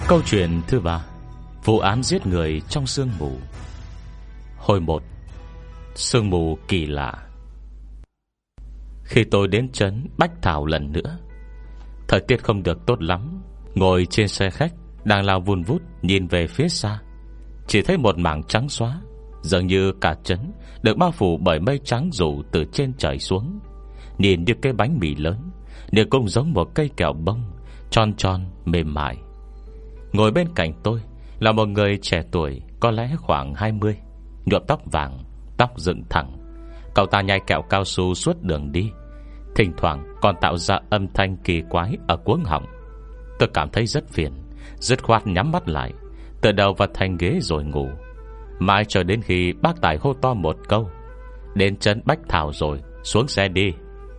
Câu chuyện thứ 3: vụ án giết người trong sương mù. Hồi 1: sương mù kỳ lạ. Khi tôi đến trấn Bách Thảo lần nữa, thời tiết không được tốt lắm. Ngồi trên xe khách đang lao vun vút, nhìn về phía xa, chỉ thấy một mảng trắng xóa, dường như cả trấn được bao phủ bởi mây trắng rủ từ trên trời xuống. Nhìn như cái bánh mì lớn, nhưng cũng giống một cây kẹo bông, tròn tròn mềm mại. Ngồi bên cạnh tôi là một người trẻ tuổi, có lẽ khoảng 20, nhuộm tóc vàng, tóc dựng thẳng. Cậu ta nhai kẹo cao su suốt đường đi, thỉnh thoảng còn tạo ra âm thanh kỳ quái ở cuống họng. Tôi cảm thấy rất phiền, dứt khoát nhắm mắt lại, tựa đầu vào thành ghế rồi ngủ. Mãi cho đến khi bác Tài hô to một câu: "Đến trấn Bách Thảo rồi, xuống xe đi."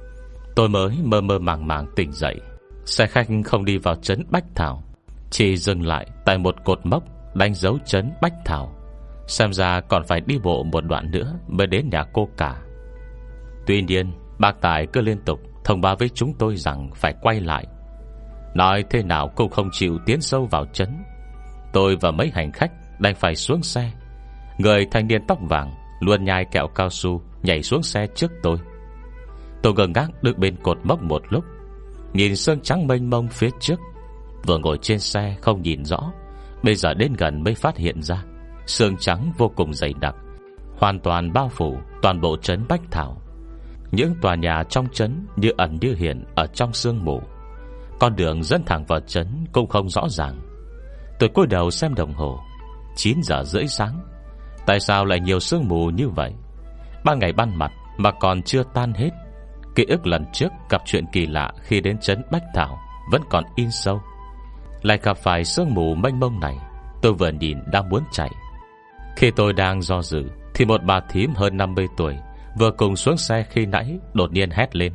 Tôi mới mơ mơ màng màng tỉnh dậy. Xe khách không đi vào trấn Bách Thảo, chỉ dừng lại tại một cột mốc đánh dấu trấn Bách Thảo. Xem ra còn phải đi bộ một đoạn nữa mới đến nhà cô cả. Tuy nhiên bác Tài cứ liên tục thông báo với chúng tôi rằng phải quay lại. Nói thế nào cũng không chịu tiến sâu vào trấn. Tôi và mấy hành khách đành phải xuống xe. Người thanh niên tóc vàng luôn nhai kẹo cao su nhảy xuống xe trước tôi. Tôi ngơ ngác đứng bên cột mốc một lúc, nhìn sương trắng mênh mông phía trước. Vừa ngồi trên xe không nhìn rõ, bây giờ đến gần mới phát hiện ra sương trắng vô cùng dày đặc, hoàn toàn bao phủ toàn bộ trấn Bách Thảo. Những tòa nhà trong trấn như ẩn như hiện ở trong sương mù. Con đường dẫn thẳng vào trấn cũng không rõ ràng. Tôi cúi đầu xem đồng hồ, 9 giờ rưỡi sáng. Tại sao lại nhiều sương mù như vậy? Ban ngày ban mặt mà còn chưa tan hết. Ký ức lần trước gặp chuyện kỳ lạ khi đến trấn Bách Thảo vẫn còn in sâu. Lại gặp phải sương mù mênh mông này, tôi vừa nhìn đã muốn chạy. Khi tôi đang do dự thì một bà thím hơn 50 tuổi vừa cùng xuống xe khi nãy đột nhiên hét lên: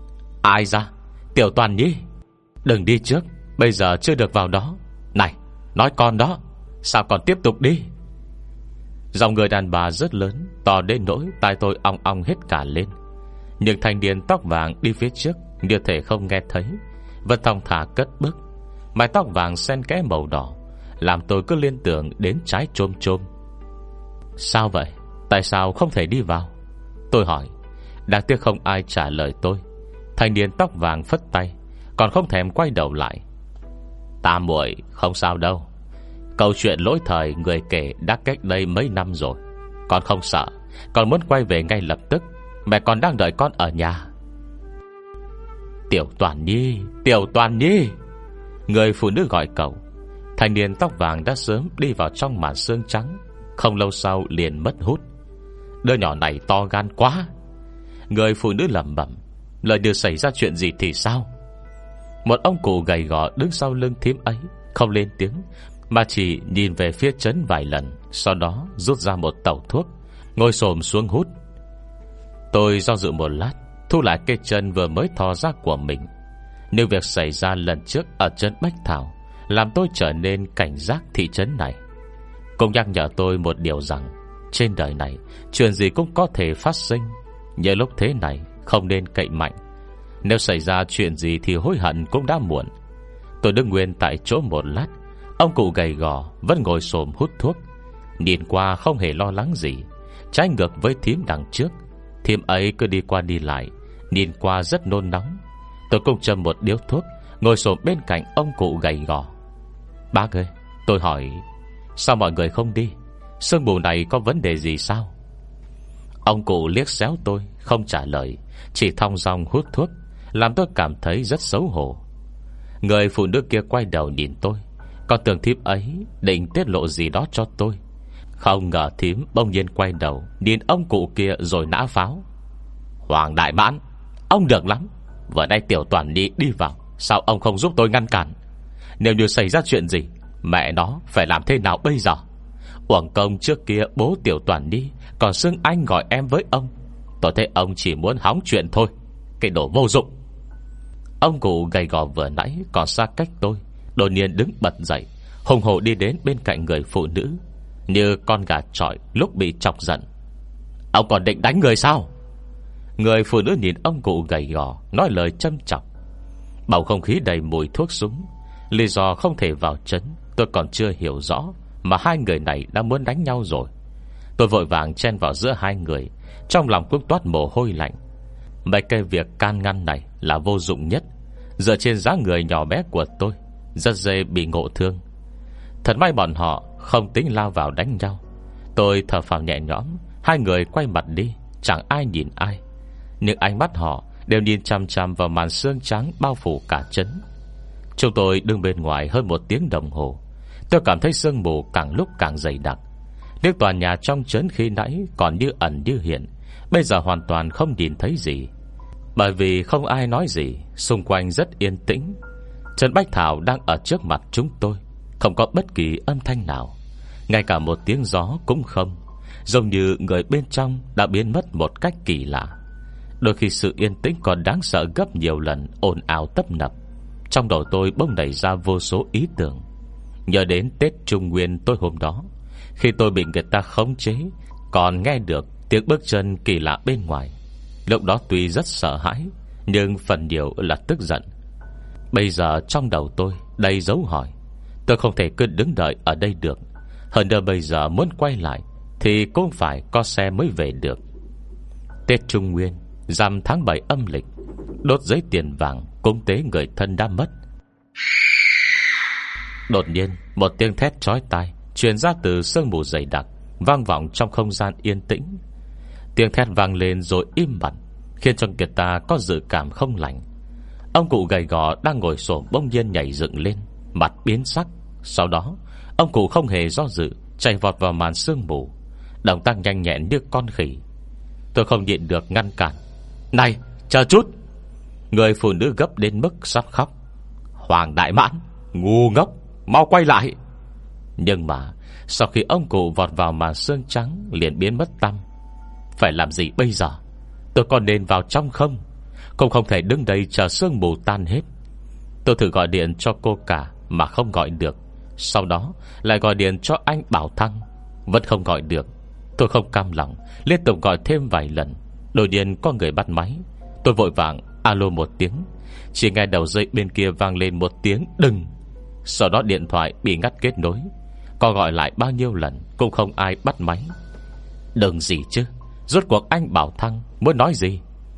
"Ai ra? Tiểu Toàn Nhi, đừng đi trước, bây giờ chưa được vào đó. Này, nói con đó, sao còn tiếp tục đi?" Giọng người đàn bà rất lớn, to đến nỗi tai tôi ong ong hết cả lên. Nhưng thanh niên tóc vàng đi phía trước như thể không nghe thấy, vẫn thong thả cất bước. Mái tóc vàng xen kẽ màu đỏ làm tôi cứ liên tưởng đến trái chôm chôm. "Sao vậy? Tại sao không thể đi vào?" tôi hỏi. Đáng tiếc không ai trả lời tôi. Thanh niên tóc vàng phất tay, còn không thèm quay đầu lại. "Ta muội không sao đâu. Câu chuyện lỗi thời người kể đã cách đây mấy năm rồi. Con không sợ, con muốn quay về ngay lập tức. Mẹ con đang đợi con ở nhà." "Tiểu Toàn Nhi, Tiểu Toàn Nhi!" người phụ nữ gọi cậu. Thanh niên tóc vàng đã sớm đi vào trong màn sương trắng, không lâu sau liền mất hút. "Đứa nhỏ này to gan quá." người phụ nữ lẩm bẩm. "Lời đưa xảy ra chuyện gì thì sao?" Một ông cụ gầy gò đứng sau lưng thím ấy, không lên tiếng, mà chỉ nhìn về phía trấn vài lần, sau đó rút ra một tẩu thuốc, ngồi xổm xuống hút. Tôi do dự một lát, thu lại cây chân vừa mới thò ra của mình. Nhưng việc xảy ra lần trước ở trấn Bách Thảo làm tôi trở nên cảnh giác thị trấn này, cũng nhắc nhở tôi một điều rằng trên đời này chuyện gì cũng có thể phát sinh. Nhờ lúc thế này không nên cậy mạnh. Nếu xảy ra chuyện gì thì hối hận cũng đã muộn. Tôi đứng nguyên tại chỗ một lát. Ông cụ gầy gò vẫn ngồi xổm hút thuốc, nhìn qua không hề lo lắng gì. Trái ngược với thím đằng trước, thím ấy cứ đi qua đi lại, nhìn qua rất nôn nóng. Tôi cũng châm một điếu thuốc, ngồi xổm bên cạnh ông cụ gầy gò. "Bác ơi," tôi hỏi, "sao mọi người không đi? Sương mù này có vấn đề gì sao?" Ông cụ liếc xéo tôi, không trả lời, chỉ thong dong hút thuốc, làm tôi cảm thấy rất xấu hổ. Người phụ nữ kia quay đầu nhìn tôi, còn tưởng thím ấy định tiết lộ gì đó cho tôi. Không ngờ thím bỗng nhiên quay đầu nhìn ông cụ kia rồi nã pháo: "Hoàng đại mãn, ông được lắm. Vừa nay Tiểu Toàn Nhi đi vào, sao ông không giúp tôi ngăn cản? Nếu như xảy ra chuyện gì, mẹ nó phải làm thế nào bây giờ? Uổng công trước kia bố Tiểu Toàn Nhi còn xưng anh gọi em với ông. Tôi thấy ông chỉ muốn hóng chuyện thôi. Cái đồ vô dụng." Ông cụ gầy gò vừa nãy còn xa cách tôi, đột nhiên đứng bật dậy, hùng hổ đi đến bên cạnh người phụ nữ, như con gà chọi lúc bị chọc giận. "Ông còn định đánh người sao?" Người phụ nữ nhìn ông cụ gầy gò, nói lời châm chọc. Bầu không khí đầy mùi thuốc súng. Lý do không thể vào trấn tôi còn chưa hiểu rõ mà hai người này đã muốn đánh nhau rồi. Tôi vội vàng chen vào giữa hai người, trong lòng cũng toát mồ hôi lạnh. Mấy cái việc can ngăn này là vô dụng nhất. Dựa trên dáng người nhỏ bé của tôi, rất dễ bị ngộ thương. Thật may bọn họ không tính lao vào đánh nhau. Tôi thở phào nhẹ nhõm. Hai người quay mặt đi, chẳng ai nhìn ai, nhưng ánh mắt họ đều nhìn chằm chằm vào màn sương trắng bao phủ cả trấn. Chúng tôi đứng bên ngoài hơn 1 tiếng đồng hồ. Tôi cảm thấy sương mù càng lúc càng dày đặc. Những tòa nhà trong trấn khi nãy còn như ẩn như hiện, bây giờ hoàn toàn không nhìn thấy gì. Bởi vì không ai nói gì, xung quanh rất yên tĩnh. Trần Bách Thảo đang ở trước mặt chúng tôi, không có bất kỳ âm thanh nào, ngay cả một tiếng gió cũng không. Giống như người bên trong đã biến mất một cách kỳ lạ. Đôi khi sự yên tĩnh còn đáng sợ gấp nhiều lần ồn ào tấp nập. Trong đầu tôi bỗng nảy ra vô số ý tưởng. Nhớ đến Tết Trung Nguyên tối hôm đó, khi tôi bị người ta khống chế, còn nghe được tiếng bước chân kỳ lạ bên ngoài. Lúc đó tuy rất sợ hãi, nhưng phần nhiều là tức giận. Bây giờ trong đầu tôi đầy dấu hỏi. Tôi không thể cứ đứng đợi ở đây được. Hơn nữa bây giờ muốn quay lại thì cũng phải có xe mới về được. Tết Trung Nguyên, rằm tháng 7 âm lịch, đốt giấy tiền vàng cúng tế người thân đã mất. Đột nhiên một tiếng thét chói tai truyền ra từ sương mù dày đặc, vang vọng trong không gian yên tĩnh. Tiếng thét vang lên rồi im bặt, khiến cho người ta có dự cảm không lành. Ông cụ gầy gò đang ngồi xổm bỗng nhiên nhảy dựng lên, mặt biến sắc. Sau đó ông cụ không hề do dự, chạy vọt vào màn sương mù, động tác nhanh nhẹn như con khỉ. Tôi không nhịn được ngăn cản. Này, chờ chút! Người phụ nữ gấp đến mức sắp khóc. Hoàng Đại Mãn, ngu ngốc, mau quay lại! Nhưng mà sau khi ông cụ vọt vào màn sương trắng, liền biến mất tăm. Phải làm gì bây giờ? Tôi còn nên vào trong không? Cũng không thể đứng đây chờ sương mù tan hết. Tôi thử gọi điện cho cô cả mà không gọi được. Sau đó lại gọi điện cho anh Bảo Thăng, vẫn không gọi được. Tôi không cam lòng, liên tục gọi thêm vài lần. Đột nhiên có người bắt máy. Tôi vội vàng alo một tiếng. Chỉ nghe đầu dây bên kia vang lên một tiếng đừng. Sau đó điện thoại bị ngắt kết nối. Có gọi lại bao nhiêu lần cũng không ai bắt máy. Đừng gì chứ? Rốt cuộc anh Bảo Thăng muốn nói gì?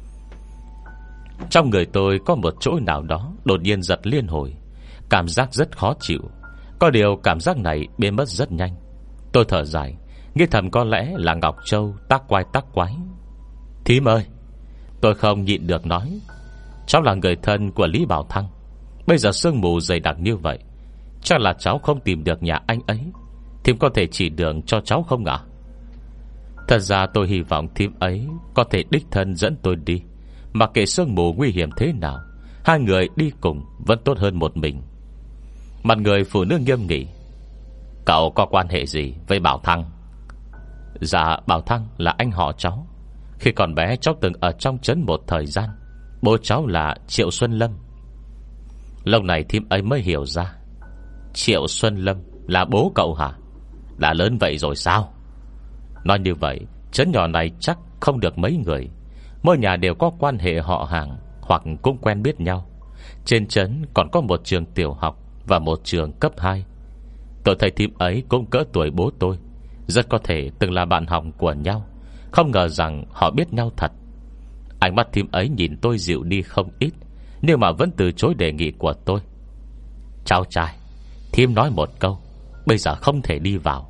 Trong người tôi có một chỗ nào đó đột nhiên giật liên hồi, cảm giác rất khó chịu. Có điều cảm giác này biến mất rất nhanh. Tôi thở dài, nghĩ thầm có lẽ là Ngọc Châu tác quái tác quái. Thím ơi! Tôi không nhịn được nói. Cháu là người thân của Lý Bảo Thăng. Bây giờ sương mù dày đặc như vậy, chắc là cháu không tìm được nhà anh ấy. Thím có thể chỉ đường cho cháu không ạ? Thật ra tôi hy vọng thím ấy có thể đích thân dẫn tôi đi. Mặc kệ sương mù nguy hiểm thế nào, hai người đi cùng vẫn tốt hơn một mình. Mặt người phụ nữ nghiêm nghị. Cậu có quan hệ gì với Bảo Thăng? Dạ, Bảo Thăng là anh họ cháu. Khi còn bé cháu từng ở trong trấn một thời gian. Bố cháu là Triệu Xuân Lâm. Lâu này thím ấy mới hiểu ra. Triệu Xuân Lâm là bố cậu hả? Đã lớn vậy rồi sao? Nói như vậy, trấn nhỏ này chắc không được mấy người. Mỗi nhà đều có quan hệ họ hàng, hoặc cũng quen biết nhau. Trên trấn còn có một trường tiểu học và một trường cấp 2. Tôi thấy thím ấy cũng cỡ tuổi bố tôi, rất có thể từng là bạn học của nhau. Không ngờ rằng họ biết nhau thật. Ánh mắt thím ấy nhìn tôi dịu đi không ít, nhưng mà vẫn từ chối đề nghị của tôi. Cháu trai, thím nói một câu, bây giờ không thể đi vào.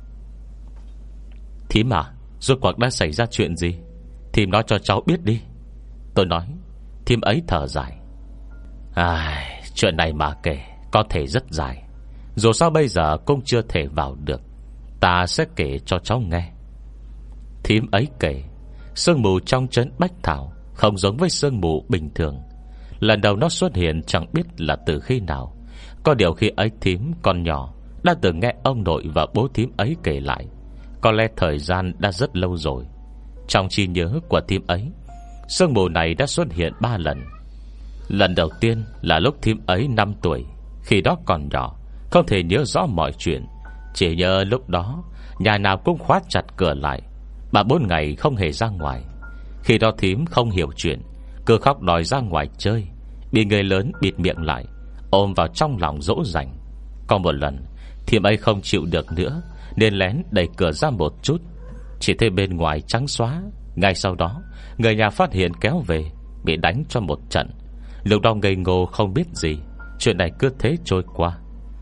Thím à, rốt cuộc đã xảy ra chuyện gì? Thím nói cho cháu biết đi. Tôi nói. Thím ấy thở dài. Chuyện này mà kể có thể rất dài. Dù sao bây giờ cũng chưa thể vào được. Ta sẽ kể cho cháu nghe. Thím ấy kể, sương mù trong trấn Bách Thảo không giống với sương mù bình thường. Lần đầu nó xuất hiện chẳng biết là từ khi nào. Có điều khi ấy thím còn nhỏ đã từng nghe ông nội và bố thím ấy kể lại. Có lẽ thời gian đã rất lâu rồi. Trong trí nhớ của thím ấy, sương mù này đã xuất hiện 3 lần. Lần đầu tiên là lúc thím ấy 5 tuổi. Khi đó còn nhỏ, không thể nhớ rõ mọi chuyện. Chỉ nhớ lúc đó nhà nào cũng khóa chặt cửa lại, 3-4 ngày không hề ra ngoài. Khi đó thím không hiểu chuyện, cứ khóc đòi ra ngoài chơi, bị người lớn bịt miệng lại, ôm vào trong lòng dỗ dành. Có một lần Thiêm ấy không chịu được nữa, nên lén đẩy cửa ra một chút. Chỉ thấy bên ngoài trắng xóa. Ngay sau đó người nhà phát hiện kéo về, bị đánh cho một trận. Lúc đó ngây ngô không biết gì. Chuyện này cứ thế trôi qua.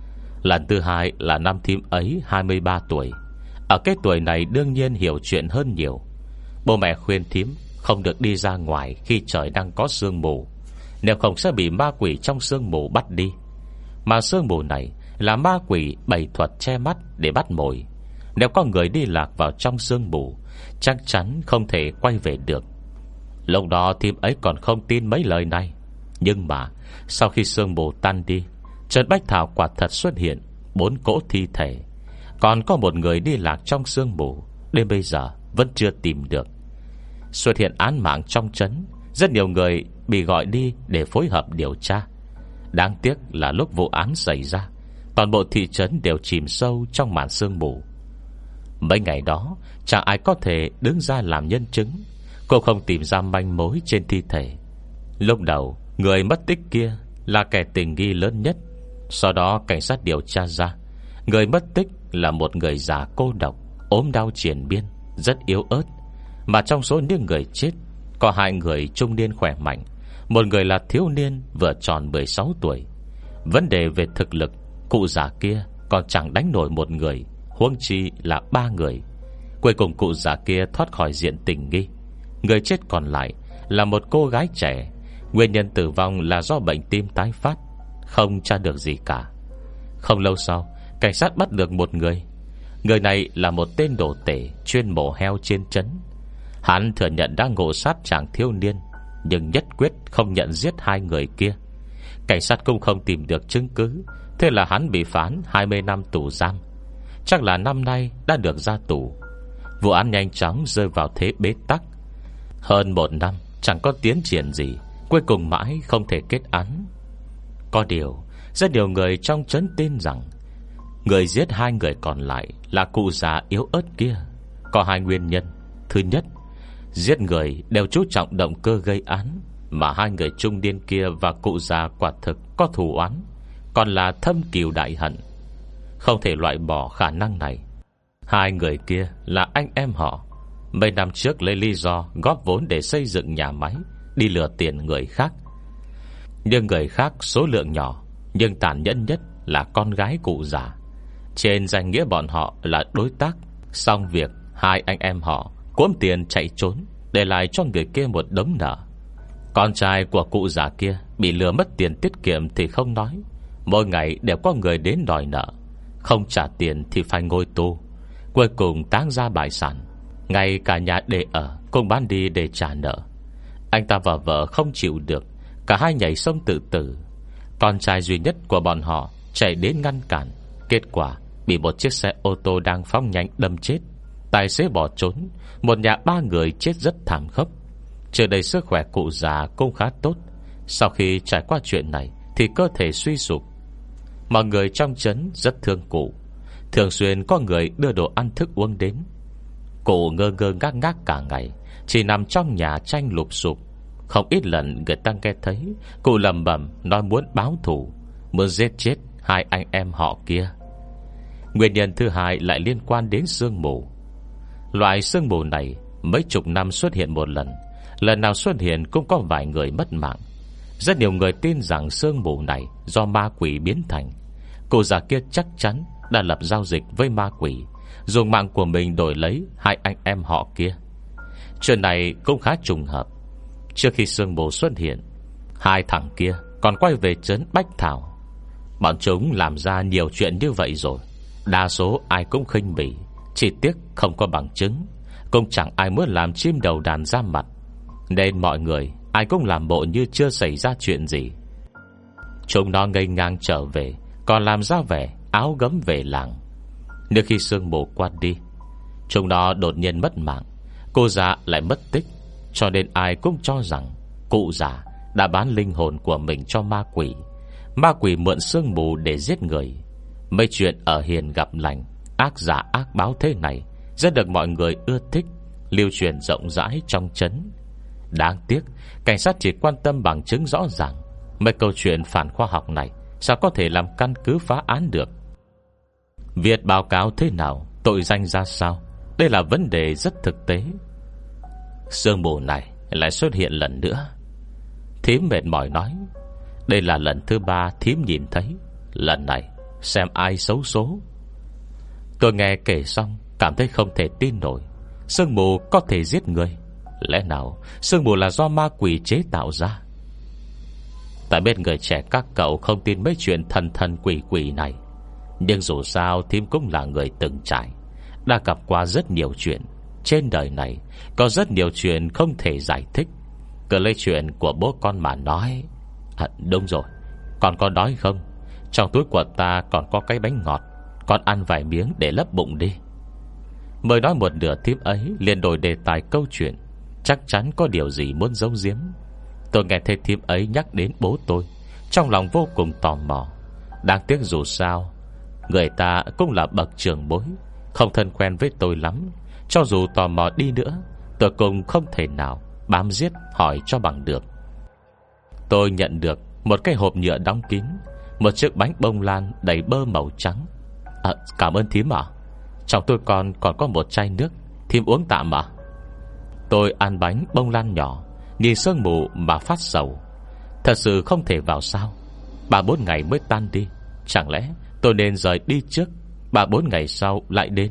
Lần thứ hai là năm thím ấy 23 tuổi. Ở cái tuổi này đương nhiên hiểu chuyện hơn nhiều. Bố mẹ khuyên thím không được đi ra ngoài khi trời đang có sương mù, nếu không sẽ bị ma quỷ trong sương mù bắt đi. Mà sương mù này là ma quỷ bày thuật che mắt để bắt mồi. Nếu có người đi lạc vào trong sương mù, chắc chắn không thể quay về được. Lúc đó thím ấy còn không tin mấy lời này. Nhưng mà sau khi sương mù tan đi, Trần Bách Thảo quả thật xuất hiện 4 cỗ thi thể. Còn có một người đi lạc trong sương mù, đến bây giờ vẫn chưa tìm được. Xuất hiện án mạng trong trấn, rất nhiều người bị gọi đi để phối hợp điều tra. Đáng tiếc là lúc vụ án xảy ra, toàn bộ thị trấn đều chìm sâu trong màn sương mù. Mấy ngày đó chẳng ai có thể đứng ra làm nhân chứng. Cô không tìm ra manh mối trên thi thể. Lúc đầu người mất tích kia là kẻ tình nghi lớn nhất. Sau đó cảnh sát điều tra ra, người mất tích là một người già cô độc, ốm đau triền miên, rất yếu ớt. Mà trong số những người chết, có 2 người trung niên khỏe mạnh, một người là thiếu niên vừa tròn 16 tuổi. Vấn đề về thực lực, cụ già kia còn chẳng đánh nổi một người, huống chi là 3 người. Cuối cùng cụ già kia thoát khỏi diện tình nghi. Người chết còn lại là một cô gái trẻ. Nguyên nhân tử vong là do bệnh tim tái phát. Không tra được gì cả. Không lâu sau, cảnh sát bắt được một người. Người này là một tên đồ tể chuyên mổ heo trên trấn. Hắn thừa nhận đã ngộ sát chàng thiếu niên, nhưng nhất quyết không nhận giết 2 người kia. Cảnh sát cũng không tìm được chứng cứ. Thế là hắn bị phán 20 năm tù giam. Chắc là năm nay đã được ra tù. Vụ án nhanh chóng rơi vào thế bế tắc. Hơn 1 năm chẳng có tiến triển gì, cuối cùng mãi không thể kết án. Có điều rất nhiều người trong trấn tin rằng người giết 2 người còn lại là cụ già yếu ớt kia. Có 2 nguyên nhân. Thứ nhất, giết người đều chú trọng động cơ gây án, mà 2 người trung niên kia và cụ già quả thực có thù oán, còn là thâm cừu đại hận. Không thể loại bỏ khả năng này. 2 người kia là anh em họ. Mấy năm trước lấy lý do góp vốn để xây dựng nhà máy, đi lừa tiền người khác. Nhưng người khác số lượng nhỏ, nhưng tàn nhẫn nhất là con gái cụ già. Trên danh nghĩa bọn họ là đối tác. Xong việc 2 anh em họ cuỗm tiền chạy trốn, để lại cho người kia một đống nợ. Con trai của cụ già kia bị lừa mất tiền tiết kiệm thì không nói, mỗi ngày đều có người đến đòi nợ. Không trả tiền thì phải ngồi tù. Cuối cùng táng ra bại sản, ngay cả nhà để ở cũng bán đi để trả nợ. Anh ta và vợ không chịu được, cả hai nhảy sông tự tử. Con trai duy nhất của bọn họ chạy đến ngăn cản, kết quả bị một chiếc xe ô tô đang phóng nhanh đâm chết. Tài xế bỏ trốn. Một nhà 3 người chết rất thảm khốc. Trước đây sức khỏe cụ già cũng khá tốt. Sau khi trải qua chuyện này thì cơ thể suy sụp. Mọi người trong trấn rất thương cụ. Thường xuyên có người đưa đồ ăn thức uống đến. Cụ ngơ ngơ ngác ngác cả ngày, chỉ nằm trong nhà tranh lụp sụp. Không ít lần người ta nghe thấy cụ lẩm bẩm nói muốn báo thù, muốn giết chết 2 anh em họ kia. Nguyên nhân thứ hai lại liên quan đến sương mù. Loại sương mù này mấy chục năm xuất hiện một lần. Lần nào xuất hiện cũng có vài người mất mạng. Rất nhiều người tin rằng sương mù này do ma quỷ biến thành. Cô già kia chắc chắn đã lập giao dịch với ma quỷ, dùng mạng của mình đổi lấy 2 anh em họ kia. Chuyện này cũng khá trùng hợp. Trước khi sương mù xuất hiện, 2 thằng kia còn quay về trấn Bách Thảo. Bọn chúng làm ra nhiều chuyện như vậy rồi, đa số ai cũng khinh bỉ. Chỉ tiếc không có bằng chứng, cũng chẳng ai muốn làm chim đầu đàn ra mặt, nên mọi người ai cũng làm bộ như chưa xảy ra chuyện gì. Chúng nó ngây ngang trở về, còn làm ra vẻ áo gấm về làng. Nhưng khi sương mù qua đi, chúng nó đột nhiên mất mạng. Cô già lại mất tích. Cho nên ai cũng cho rằng cụ già đã bán linh hồn của mình cho ma quỷ. Ma quỷ mượn sương mù để giết người. Mấy chuyện ở hiền gặp lành, ác giả ác báo thế này rất được mọi người ưa thích, lưu truyền rộng rãi trong trấn. Đáng tiếc cảnh sát chỉ quan tâm bằng chứng rõ ràng. Mấy câu chuyện phản khoa học này sao có thể làm căn cứ phá án được. Việc báo cáo thế nào, tội danh ra sao, đây là vấn đề rất thực tế. Sương mù này lại xuất hiện lần nữa. Thím mệt mỏi nói. Đây là lần thứ 3 thím nhìn thấy. Lần này xem ai xấu số. Tôi nghe kể xong cảm thấy không thể tin nổi. Sương mù có thể giết người? Lẽ nào sương mù là do ma quỷ chế tạo ra? Tại biết người trẻ các cậu không tin mấy chuyện thần thần quỷ quỷ này, nhưng dù sao thím cũng là người từng trải, đã gặp qua rất nhiều chuyện. Trên đời này có rất nhiều chuyện không thể giải thích. Cứ lấy chuyện của bố con mà nói. Đúng rồi, con có đói không? Trong túi của ta còn có cái bánh ngọt, con ăn vài miếng để lấp bụng đi. Mới nói một nửa thím ấy liền đổi đề tài câu chuyện. Chắc chắn có điều gì muốn giấu giếm. Tôi nghe thấy thím ấy nhắc đến bố tôi, trong lòng vô cùng tò mò. Đáng tiếc dù sao người ta cũng là bậc trưởng bối, không thân quen với tôi lắm. Cho dù tò mò đi nữa, tôi cũng không thể nào bám giết hỏi cho bằng được. Tôi nhận được một cái hộp nhựa đóng kín, một chiếc bánh bông lan đầy bơ màu trắng. Cảm ơn thím ạ. Trong tôi còn có một chai nước, thím uống tạm ạ. Tôi ăn bánh bông lan nhỏ, nhìn sương mù mà phát sầu. Thật sự không thể vào sao. 3-4 ngày mới tan đi. Chẳng lẽ tôi nên rời đi trước, 3-4 ngày sau lại đến?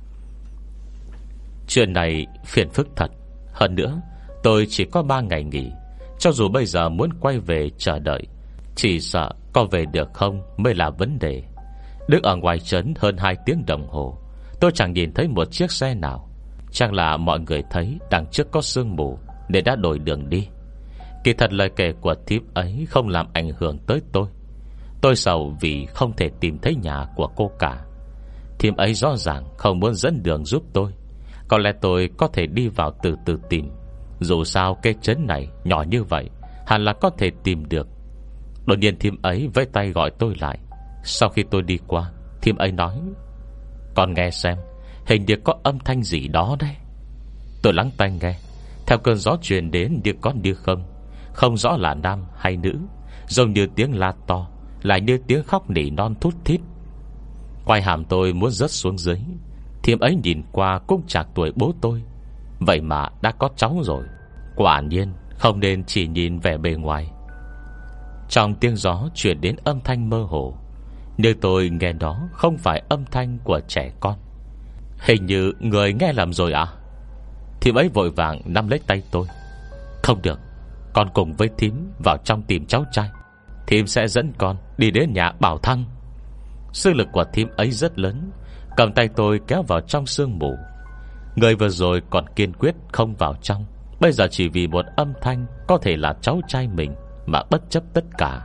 Chuyện này phiền phức thật. Hơn nữa tôi chỉ có 3 ngày nghỉ. Cho dù bây giờ muốn quay về chờ đợi, chỉ sợ có về được không mới là vấn đề. Đứng ở ngoài trấn hơn 2 tiếng đồng hồ, tôi chẳng nhìn thấy một chiếc xe nào. Chắc là mọi người thấy đằng trước có sương mù nên đã đổi đường đi. Kỳ thật lời kể của thím ấy không làm ảnh hưởng tới tôi. Tôi sầu vì không thể tìm thấy nhà của cô cả. Thím ấy rõ ràng không muốn dẫn đường giúp tôi. Có lẽ tôi có thể đi vào từ từ tìm. Dù sao cái trấn này nhỏ như vậy, hẳn là có thể tìm được. Đột nhiên thím ấy vẫy tay gọi tôi lại. Sau khi tôi đi qua, thím ấy nói: con nghe xem, hình như có âm thanh gì đó đấy. Tôi lắng tai nghe. Theo cơn gió truyền đến như có như không. Không rõ là nam hay nữ, giống như tiếng la to, lại như tiếng khóc nỉ non thút thít. Quay hàm tôi muốn rớt xuống dưới. Thím ấy nhìn qua cũng chạc tuổi bố tôi, vậy mà đã có cháu rồi. Quả nhiên không nên chỉ nhìn vẻ bề ngoài. Trong tiếng gió truyền đến âm thanh mơ hồ, nhưng tôi nghe đó không phải âm thanh của trẻ con. Hình như người nghe lầm rồi à? Thím ấy vội vàng nắm lấy tay tôi. Không được, con cùng với thím vào trong tìm cháu trai. Thím sẽ dẫn con đi đến nhà Bảo Thăng. Sức lực của thím ấy rất lớn, cầm tay tôi kéo vào trong sương mù. Người vừa rồi còn kiên quyết không vào trong, bây giờ chỉ vì một âm thanh có thể là cháu trai mình mà bất chấp tất cả.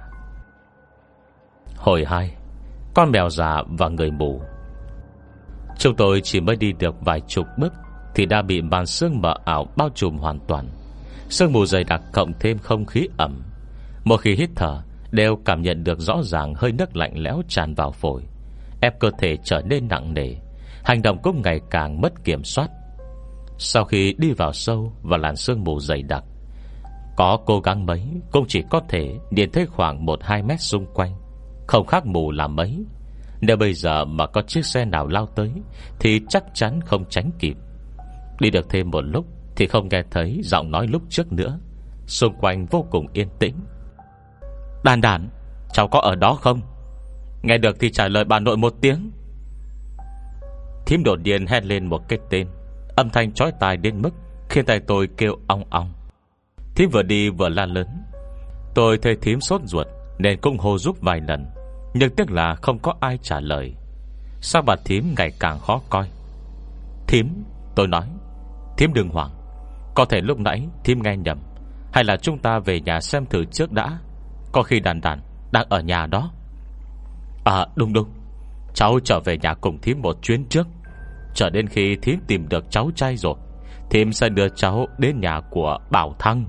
Hồi 2, con mèo già và người mù. Chúng tôi chỉ mới đi được vài chục bước thì đã bị màn sương mờ ảo bao trùm hoàn toàn. Sương mù dày đặc cộng thêm không khí ẩm, một khi hít thở đều cảm nhận được rõ ràng hơi nước lạnh lẽo tràn vào phổi, ép cơ thể trở nên nặng nề. Hành động cũng ngày càng mất kiểm soát. Sau khi đi vào sâu vào làn sương mù dày đặc, có cố gắng mấy cũng chỉ có thể nhìn thấy khoảng 1-2 mét xung quanh, không khác mù là mấy. Nếu bây giờ mà có chiếc xe nào lao tới thì chắc chắn không tránh kịp. Đi được thêm một lúc thì không nghe thấy giọng nói lúc trước nữa. Xung quanh vô cùng yên tĩnh. Đàn đàn, cháu có ở đó không? Nghe được thì trả lời bà nội một tiếng. Thím đột nhiên hét lên một cái tên, âm thanh chói tai đến mức khiến tay tôi kêu ong ong. Thím vừa đi vừa la lớn. Tôi thấy thím sốt ruột nên cũng hô giúp vài lần, nhưng tiếc là không có ai trả lời. Sao bà thím ngày càng khó coi. Thím, tôi nói, thím đừng hoảng. Có thể lúc nãy thím nghe nhầm, hay là chúng ta về nhà xem thử trước đã. Có khi đàn đàn đang ở nhà đó. Đúng, cháu trở về nhà cùng thím một chuyến trước. Chờ đến khi thím tìm được cháu trai rồi, thím sẽ đưa cháu đến nhà của Bảo Thăng.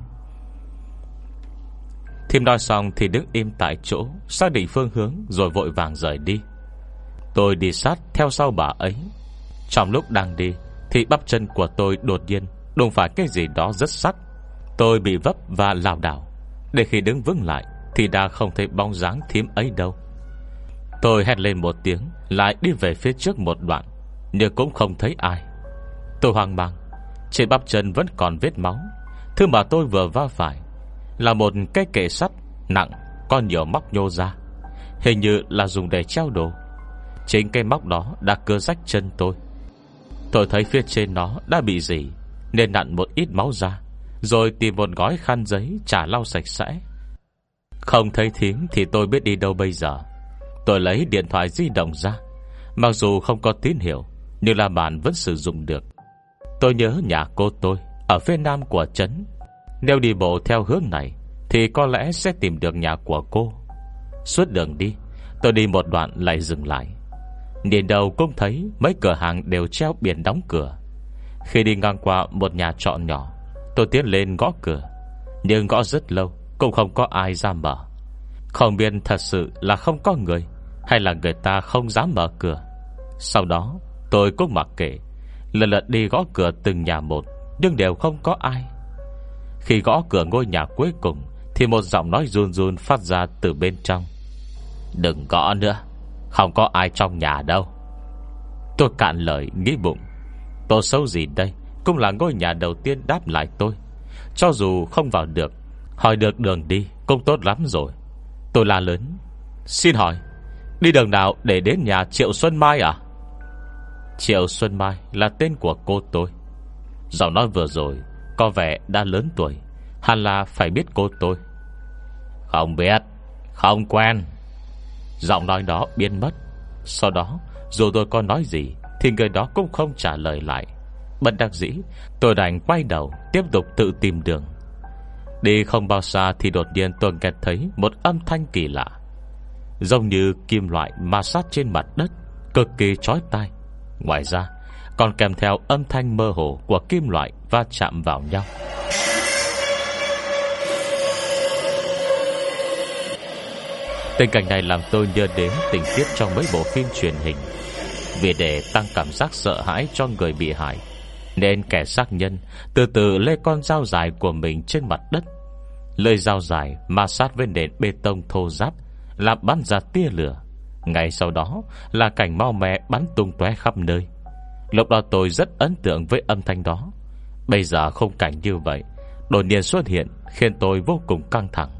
Thím nói xong thì đứng im tại chỗ, xác định phương hướng rồi vội vàng rời đi. Tôi đi sát theo sau bà ấy. Trong lúc đang đi thì bắp chân của tôi đột nhiên đụng phải cái gì đó rất sắc. Tôi bị vấp và lảo đảo. Để khi đứng vững lại thì đã không thấy bóng dáng thím ấy đâu. Tôi hét lên một tiếng lại đi về phía trước một đoạn, nhưng cũng không thấy ai. Tôi hoang mang. Trên bắp chân vẫn còn vết máu. Thứ mà tôi vừa va phải là một cái kệ sắt nặng, có nhiều móc nhô ra, hình như là dùng để treo đồ. Chính cái móc đó đã cưa rách chân tôi. Tôi thấy phía trên nó đã bị rỉ, nên nặn một ít máu ra, rồi tìm một gói khăn giấy chả lau sạch sẽ. Không thấy thím thì tôi biết đi đâu bây giờ. Tôi lấy điện thoại di động ra. Mặc dù không có tín hiệu, nhưng là bàn vẫn sử dụng được. Tôi nhớ nhà cô tôi ở phía nam của trấn. Nếu đi bộ theo hướng này thì có lẽ sẽ tìm được nhà của cô. Suốt đường đi, tôi đi một đoạn lại dừng lại. Nhìn đầu cũng thấy mấy cửa hàng đều treo biển đóng cửa. Khi đi ngang qua một nhà trọ nhỏ, tôi tiến lên gõ cửa, nhưng gõ rất lâu cũng không có ai ra mở. Không biết thật sự là không có người, hay là người ta không dám mở cửa. Sau đó tôi cũng mặc kệ, lần lượt đi gõ cửa từng nhà một, nhưng đều không có ai. Khi gõ cửa ngôi nhà cuối cùng thì một giọng nói run run phát ra từ bên trong: "Đừng gõ nữa, không có ai trong nhà đâu." Tôi cạn lời nghĩ bụng, tốt xấu gì đây cũng là ngôi nhà đầu tiên đáp lại tôi. Cho dù không vào được, hỏi được đường đi cũng tốt lắm rồi. Tôi la lớn: "Xin hỏi, đi đường nào để đến nhà Triệu Xuân Mai à?" Triệu Xuân Mai là tên của cô tôi. Giọng nói vừa rồi có vẻ đã lớn tuổi, hẳn là phải biết cô tôi. "Không biết, không quen." Giọng nói đó biến mất. Sau đó dù tôi có nói gì thì người đó cũng không trả lời lại. Bất đắc dĩ, tôi đành quay đầu tiếp tục tự tìm đường. Đi không bao xa thì đột nhiên tôi nghe thấy một âm thanh kỳ lạ, giống như kim loại ma sát trên mặt đất, cực kỳ chói tai. Ngoài ra còn kèm theo âm thanh mơ hồ của kim loại va chạm vào nhau. Tình cảnh này làm tôi nhớ đến tình tiết trong mấy bộ phim truyền hình. Vì để tăng cảm giác sợ hãi cho người bị hại, nên kẻ sát nhân từ từ lê con dao dài của mình trên mặt đất. Lưỡi dao dài ma sát với nền bê tông thô ráp, làm bắn ra tia lửa. Ngay sau đó là cảnh máu me bắn tung tóe khắp nơi. Lúc đó tôi rất ấn tượng với âm thanh đó. Bây giờ khung cảnh như vậy đột nhiên xuất hiện, khiến tôi vô cùng căng thẳng.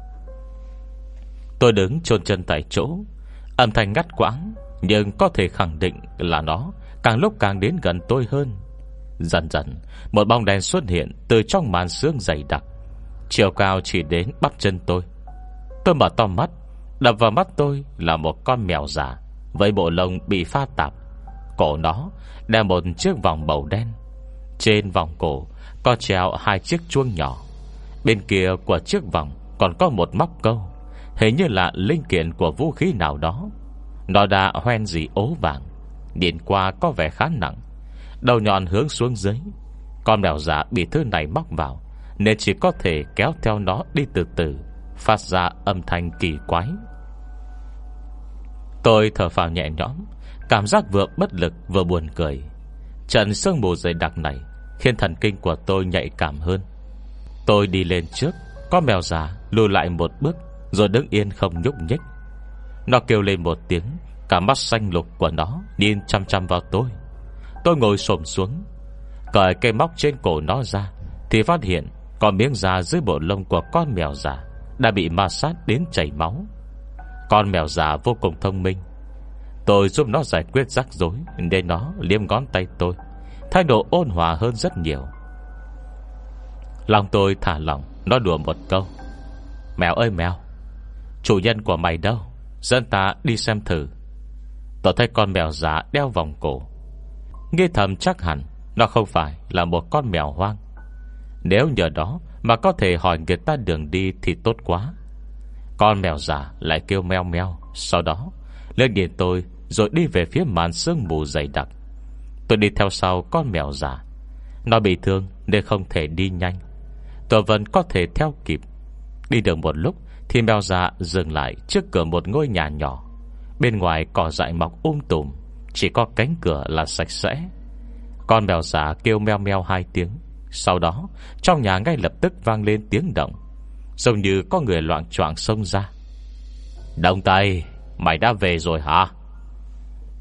Tôi đứng chôn chân tại chỗ. Âm thanh ngắt quãng, nhưng có thể khẳng định là nó càng lúc càng đến gần tôi hơn. Dần dần một bóng đen xuất hiện từ trong màn sương dày đặc, chiều cao chỉ đến bắp chân tôi. Tôi mở to mắt. Đập vào mắt tôi là một con mèo già với bộ lông bị pha tạp. Cổ nó đeo một chiếc vòng bầu đen. Trên vòng cổ có treo hai chiếc chuông nhỏ. Bên kia của chiếc vòng còn có một móc câu, hình như là linh kiện của vũ khí nào đó. Nó đã hoen gì ố vàng, nhìn qua có vẻ khá nặng, đầu nhọn hướng xuống dưới. Con mèo già bị thứ này móc vào, nên chỉ có thể kéo theo nó đi từ từ, phát ra âm thanh kỳ quái. Tôi thở phào nhẹ nhõm, cảm giác vừa bất lực vừa buồn cười. Trận sương mù dày đặc này khiến thần kinh của tôi nhạy cảm hơn. Tôi đi lên trước, con mèo già lùi lại một bước, rồi đứng yên không nhúc nhích. Nó kêu lên một tiếng, cả mắt xanh lục của nó nhìn chăm chăm vào tôi. Tôi ngồi xổm xuống, cởi cây móc trên cổ nó ra, thì phát hiện còn miếng da dưới bộ lông của con mèo già đã bị ma sát đến chảy máu. Con mèo già vô cùng thông minh. Tôi giúp nó giải quyết rắc rối, nên nó liếm ngón tay tôi, thái độ ôn hòa hơn rất nhiều. Lòng tôi thả lỏng, nó đùa một câu: "Mèo ơi mèo, chủ nhân của mày đâu? Dẫn ta đi xem thử." Tôi thấy con mèo già đeo vòng cổ, nghĩ thầm chắc hẳn nó không phải là một con mèo hoang. Nếu nhờ đó mà có thể hỏi người ta đường đi thì tốt quá. Con mèo già lại kêu meo meo, sau đó lên nhìn tôi, rồi đi về phía màn sương mù dày đặc. Tôi đi theo sau con mèo già. Nó bị thương nên không thể đi nhanh, tôi vẫn có thể theo kịp. Đi được một lúc thì mèo già dừng lại trước cửa một ngôi nhà nhỏ. Bên ngoài cỏ dại mọc tùm, chỉ có cánh cửa là sạch sẽ. Con mèo già kêu meo meo 2 tiếng. Sau đó trong nhà ngay lập tức vang lên tiếng động, giống như có người loạng choạng xông ra. "Đông Tây, mày đã về rồi hả?"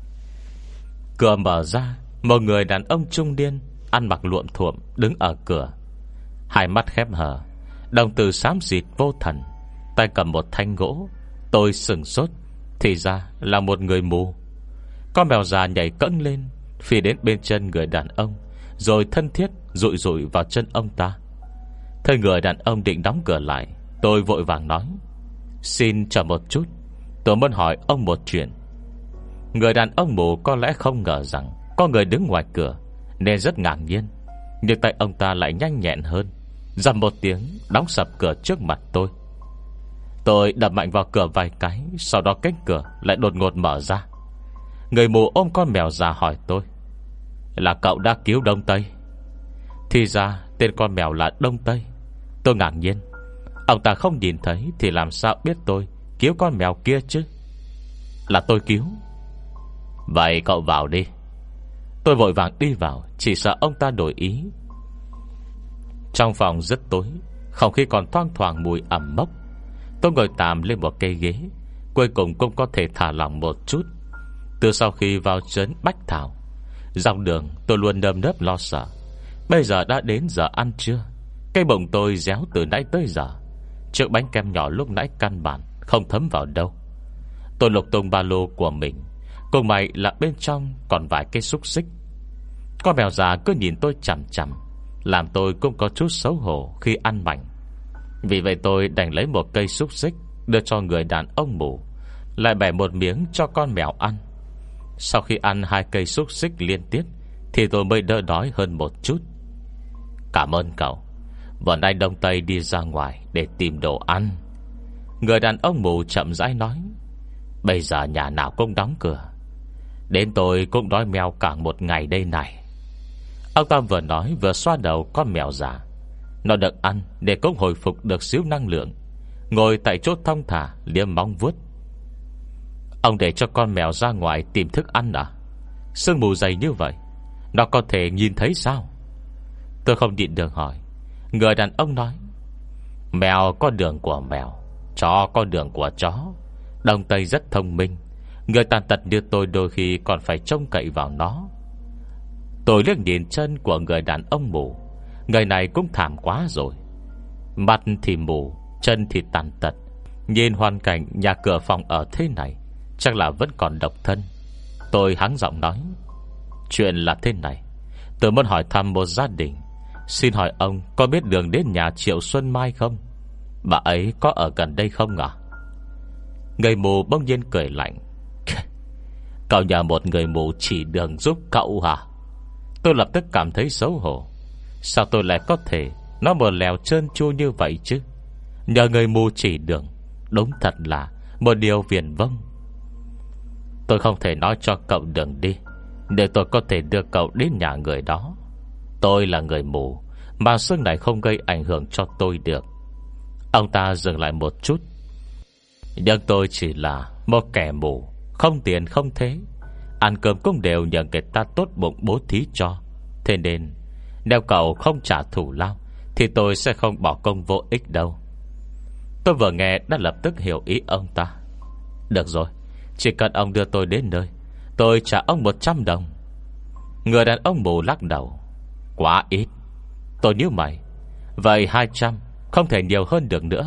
Cửa mở ra, một người đàn ông trung niên ăn mặc luộm thuộm đứng ở cửa, hai mắt khép hờ, đồng tử xám xịt vô thần, tay cầm một thanh gỗ. Tôi sửng sốt, thì ra là một người mù. Con mèo già nhảy cẫng lên, phi đến bên chân người đàn ông, rồi thân thiết dụi dụi vào chân ông ta. Thấy người đàn ông định đóng cửa lại, tôi vội vàng nói: "Xin chờ một chút, tôi muốn hỏi ông một chuyện." Người đàn ông mù có lẽ không ngờ rằng có người đứng ngoài cửa, nên rất ngạc nhiên. Nhưng tay ông ta lại nhanh nhẹn hơn, dầm một tiếng đóng sập cửa trước mặt tôi. Tôi đập mạnh vào cửa vài cái, sau đó cánh cửa lại đột ngột mở ra. Người mù ôm con mèo già hỏi tôi: "Là cậu đã cứu Đông Tây?" Thì ra tên con mèo là Đông Tây. Tôi ngạc nhiên, ông ta không nhìn thấy thì làm sao biết tôi cứu con mèo kia chứ? Là tôi cứu. "Vậy cậu vào đi." Tôi vội vàng đi vào, chỉ sợ ông ta đổi ý. Trong phòng rất tối, không khí còn thoang thoảng mùi ẩm mốc. Tôi ngồi tạm lên một cây ghế, cuối cùng cũng có thể thả lỏng một chút. Từ sau khi vào trấn Bách Thảo, dọc đường tôi luôn nơm nớp lo sợ. Bây giờ đã đến giờ ăn trưa, cái bụng tôi réo từ nãy tới giờ. Chiếc bánh kem nhỏ lúc nãy căn bản không thấm vào đâu. Tôi lục tung ba lô của mình, cùng may là bên trong còn vài cái xúc xích. Con mèo già cứ nhìn tôi chằm chằm, làm tôi cũng có chút xấu hổ khi ăn mảnh. Vì vậy tôi đành lấy một cây xúc xích đưa cho người đàn ông mù, lại bẻ một miếng cho con mèo ăn. Sau khi ăn 2 cây xúc xích liên tiếp thì tôi mới đỡ đói hơn một chút. "Cảm ơn cậu. Vừa nay Đông Tây đi ra ngoài để tìm đồ ăn." Người đàn ông mù chậm rãi nói: "Bây giờ nhà nào cũng đóng cửa, đến tôi cũng đói mèo cả một ngày đây này." Ông ta vừa nói vừa xoa đầu con mèo già. Nó được ăn để cũng hồi phục được xíu năng lượng, ngồi tại chỗ thong thả liếm móng vuốt. "Ông để cho con mèo ra ngoài tìm thức ăn à? Sương mù dày như vậy, nó có thể nhìn thấy sao?" Tôi không nhịn được hỏi. Người đàn ông nói: "Mèo có đường của mèo, chó có đường của chó. Đông Tây rất thông minh, người tàn tật như tôi đôi khi còn phải trông cậy vào nó." Tôi liếc nhìn chân của người đàn ông mù. Người này cũng thảm quá rồi, mắt thì mù, chân thì tàn tật. Nhìn hoàn cảnh nhà cửa phòng ở thế này, chắc là vẫn còn độc thân. Tôi hắng giọng nói: "Chuyện là thế này, tôi muốn hỏi thăm một gia đình. Xin hỏi ông có biết đường đến nhà Triệu Xuân Mai không? Bà ấy có ở gần đây không ạ?" Người mù bỗng nhiên cười lạnh: "Cậu nhờ một người mù chỉ đường giúp cậu hả?" Tôi lập tức cảm thấy xấu hổ. Sao tôi lại có thể nói một lèo trơn tru như vậy chứ? Nhờ người mù chỉ đường, đúng thật là một điều viển vông. "Tôi không thể nói cho cậu đường đi, để tôi có thể đưa cậu đến nhà người đó. Tôi là người mù, mà xương này không gây ảnh hưởng cho tôi được." Ông ta dừng lại một chút: "Nhưng tôi chỉ là một kẻ mù, không tiền không thế, ăn cơm cũng đều nhờ người ta tốt bụng bố thí cho. Thế nên nếu cậu không trả thù lao thì tôi sẽ không bỏ công vô ích đâu." Tôi vừa nghe đã lập tức hiểu ý ông ta. "Được rồi, chỉ cần ông đưa tôi đến nơi, tôi trả ông 100 đồng. Người đàn ông mù lắc đầu: "Quá ít." Tôi nhíu mày: "Vậy 200, không thể nhiều hơn được nữa."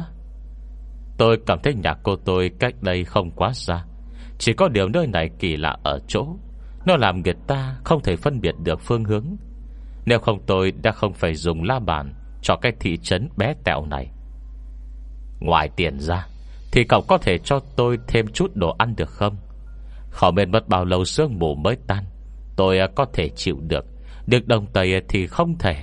Tôi cảm thấy nhà cô tôi cách đây không quá xa. Chỉ có điều nơi này kỳ lạ ở chỗ nó làm người ta không thể phân biệt được phương hướng. Nếu không tôi đã không phải dùng la bàn cho cái thị trấn bé tẹo này. "Ngoài tiền ra thì cậu có thể cho tôi thêm chút đồ ăn được không? Không biết mất bao lâu sương mù mới tan, tôi có thể chịu được, được Đông Tây thì không thể."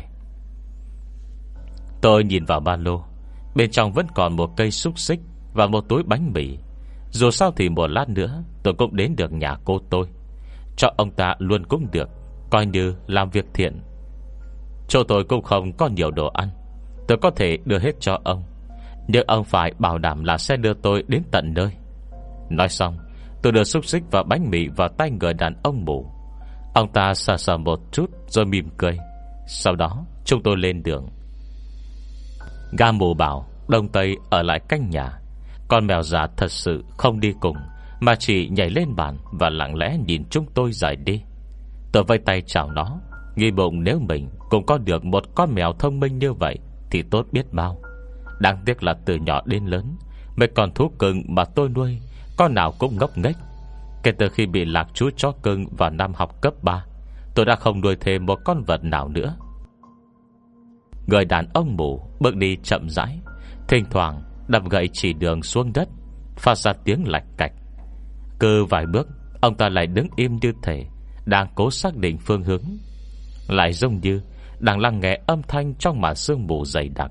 Tôi nhìn vào ba lô, bên trong vẫn còn một cây xúc xích và một túi bánh mì. Dù sao thì một lát nữa tôi cũng đến được nhà cô tôi, cho ông ta luôn cũng được, coi như làm việc thiện. Chỗ tôi cũng không có nhiều đồ ăn, tôi có thể đưa hết cho ông, nhưng ông phải bảo đảm là sẽ đưa tôi đến tận nơi. Nói xong, tôi đưa xúc xích và bánh mì vào tay người đàn ông mù. Ông ta sờ sờ một chút rồi mỉm cười. Sau đó chúng tôi lên đường. Gã mù bảo Đông Tây ở lại canh nhà. Con mèo già thật sự không đi cùng, mà chỉ nhảy lên bàn và lặng lẽ nhìn chúng tôi rời đi. Tôi vây tay chào nó, nghĩ bụng nếu mình cũng có được một con mèo thông minh như vậy thì tốt biết bao. Đáng tiếc là từ nhỏ đến lớn, mấy con thú cưng mà tôi nuôi con nào cũng ngốc nghếch. Kể từ khi bị lạc chú chó cưng vào năm học cấp 3, tôi đã không nuôi thêm một con vật nào nữa. Người đàn ông mù bước đi chậm rãi, thỉnh thoảng đập gậy chỉ đường xuống đất, phát ra tiếng lạch cạch. Cứ vài bước, ông ta lại đứng im như thể đang cố xác định phương hướng, lại giống như đang lắng nghe âm thanh trong màn sương mù dày đặc.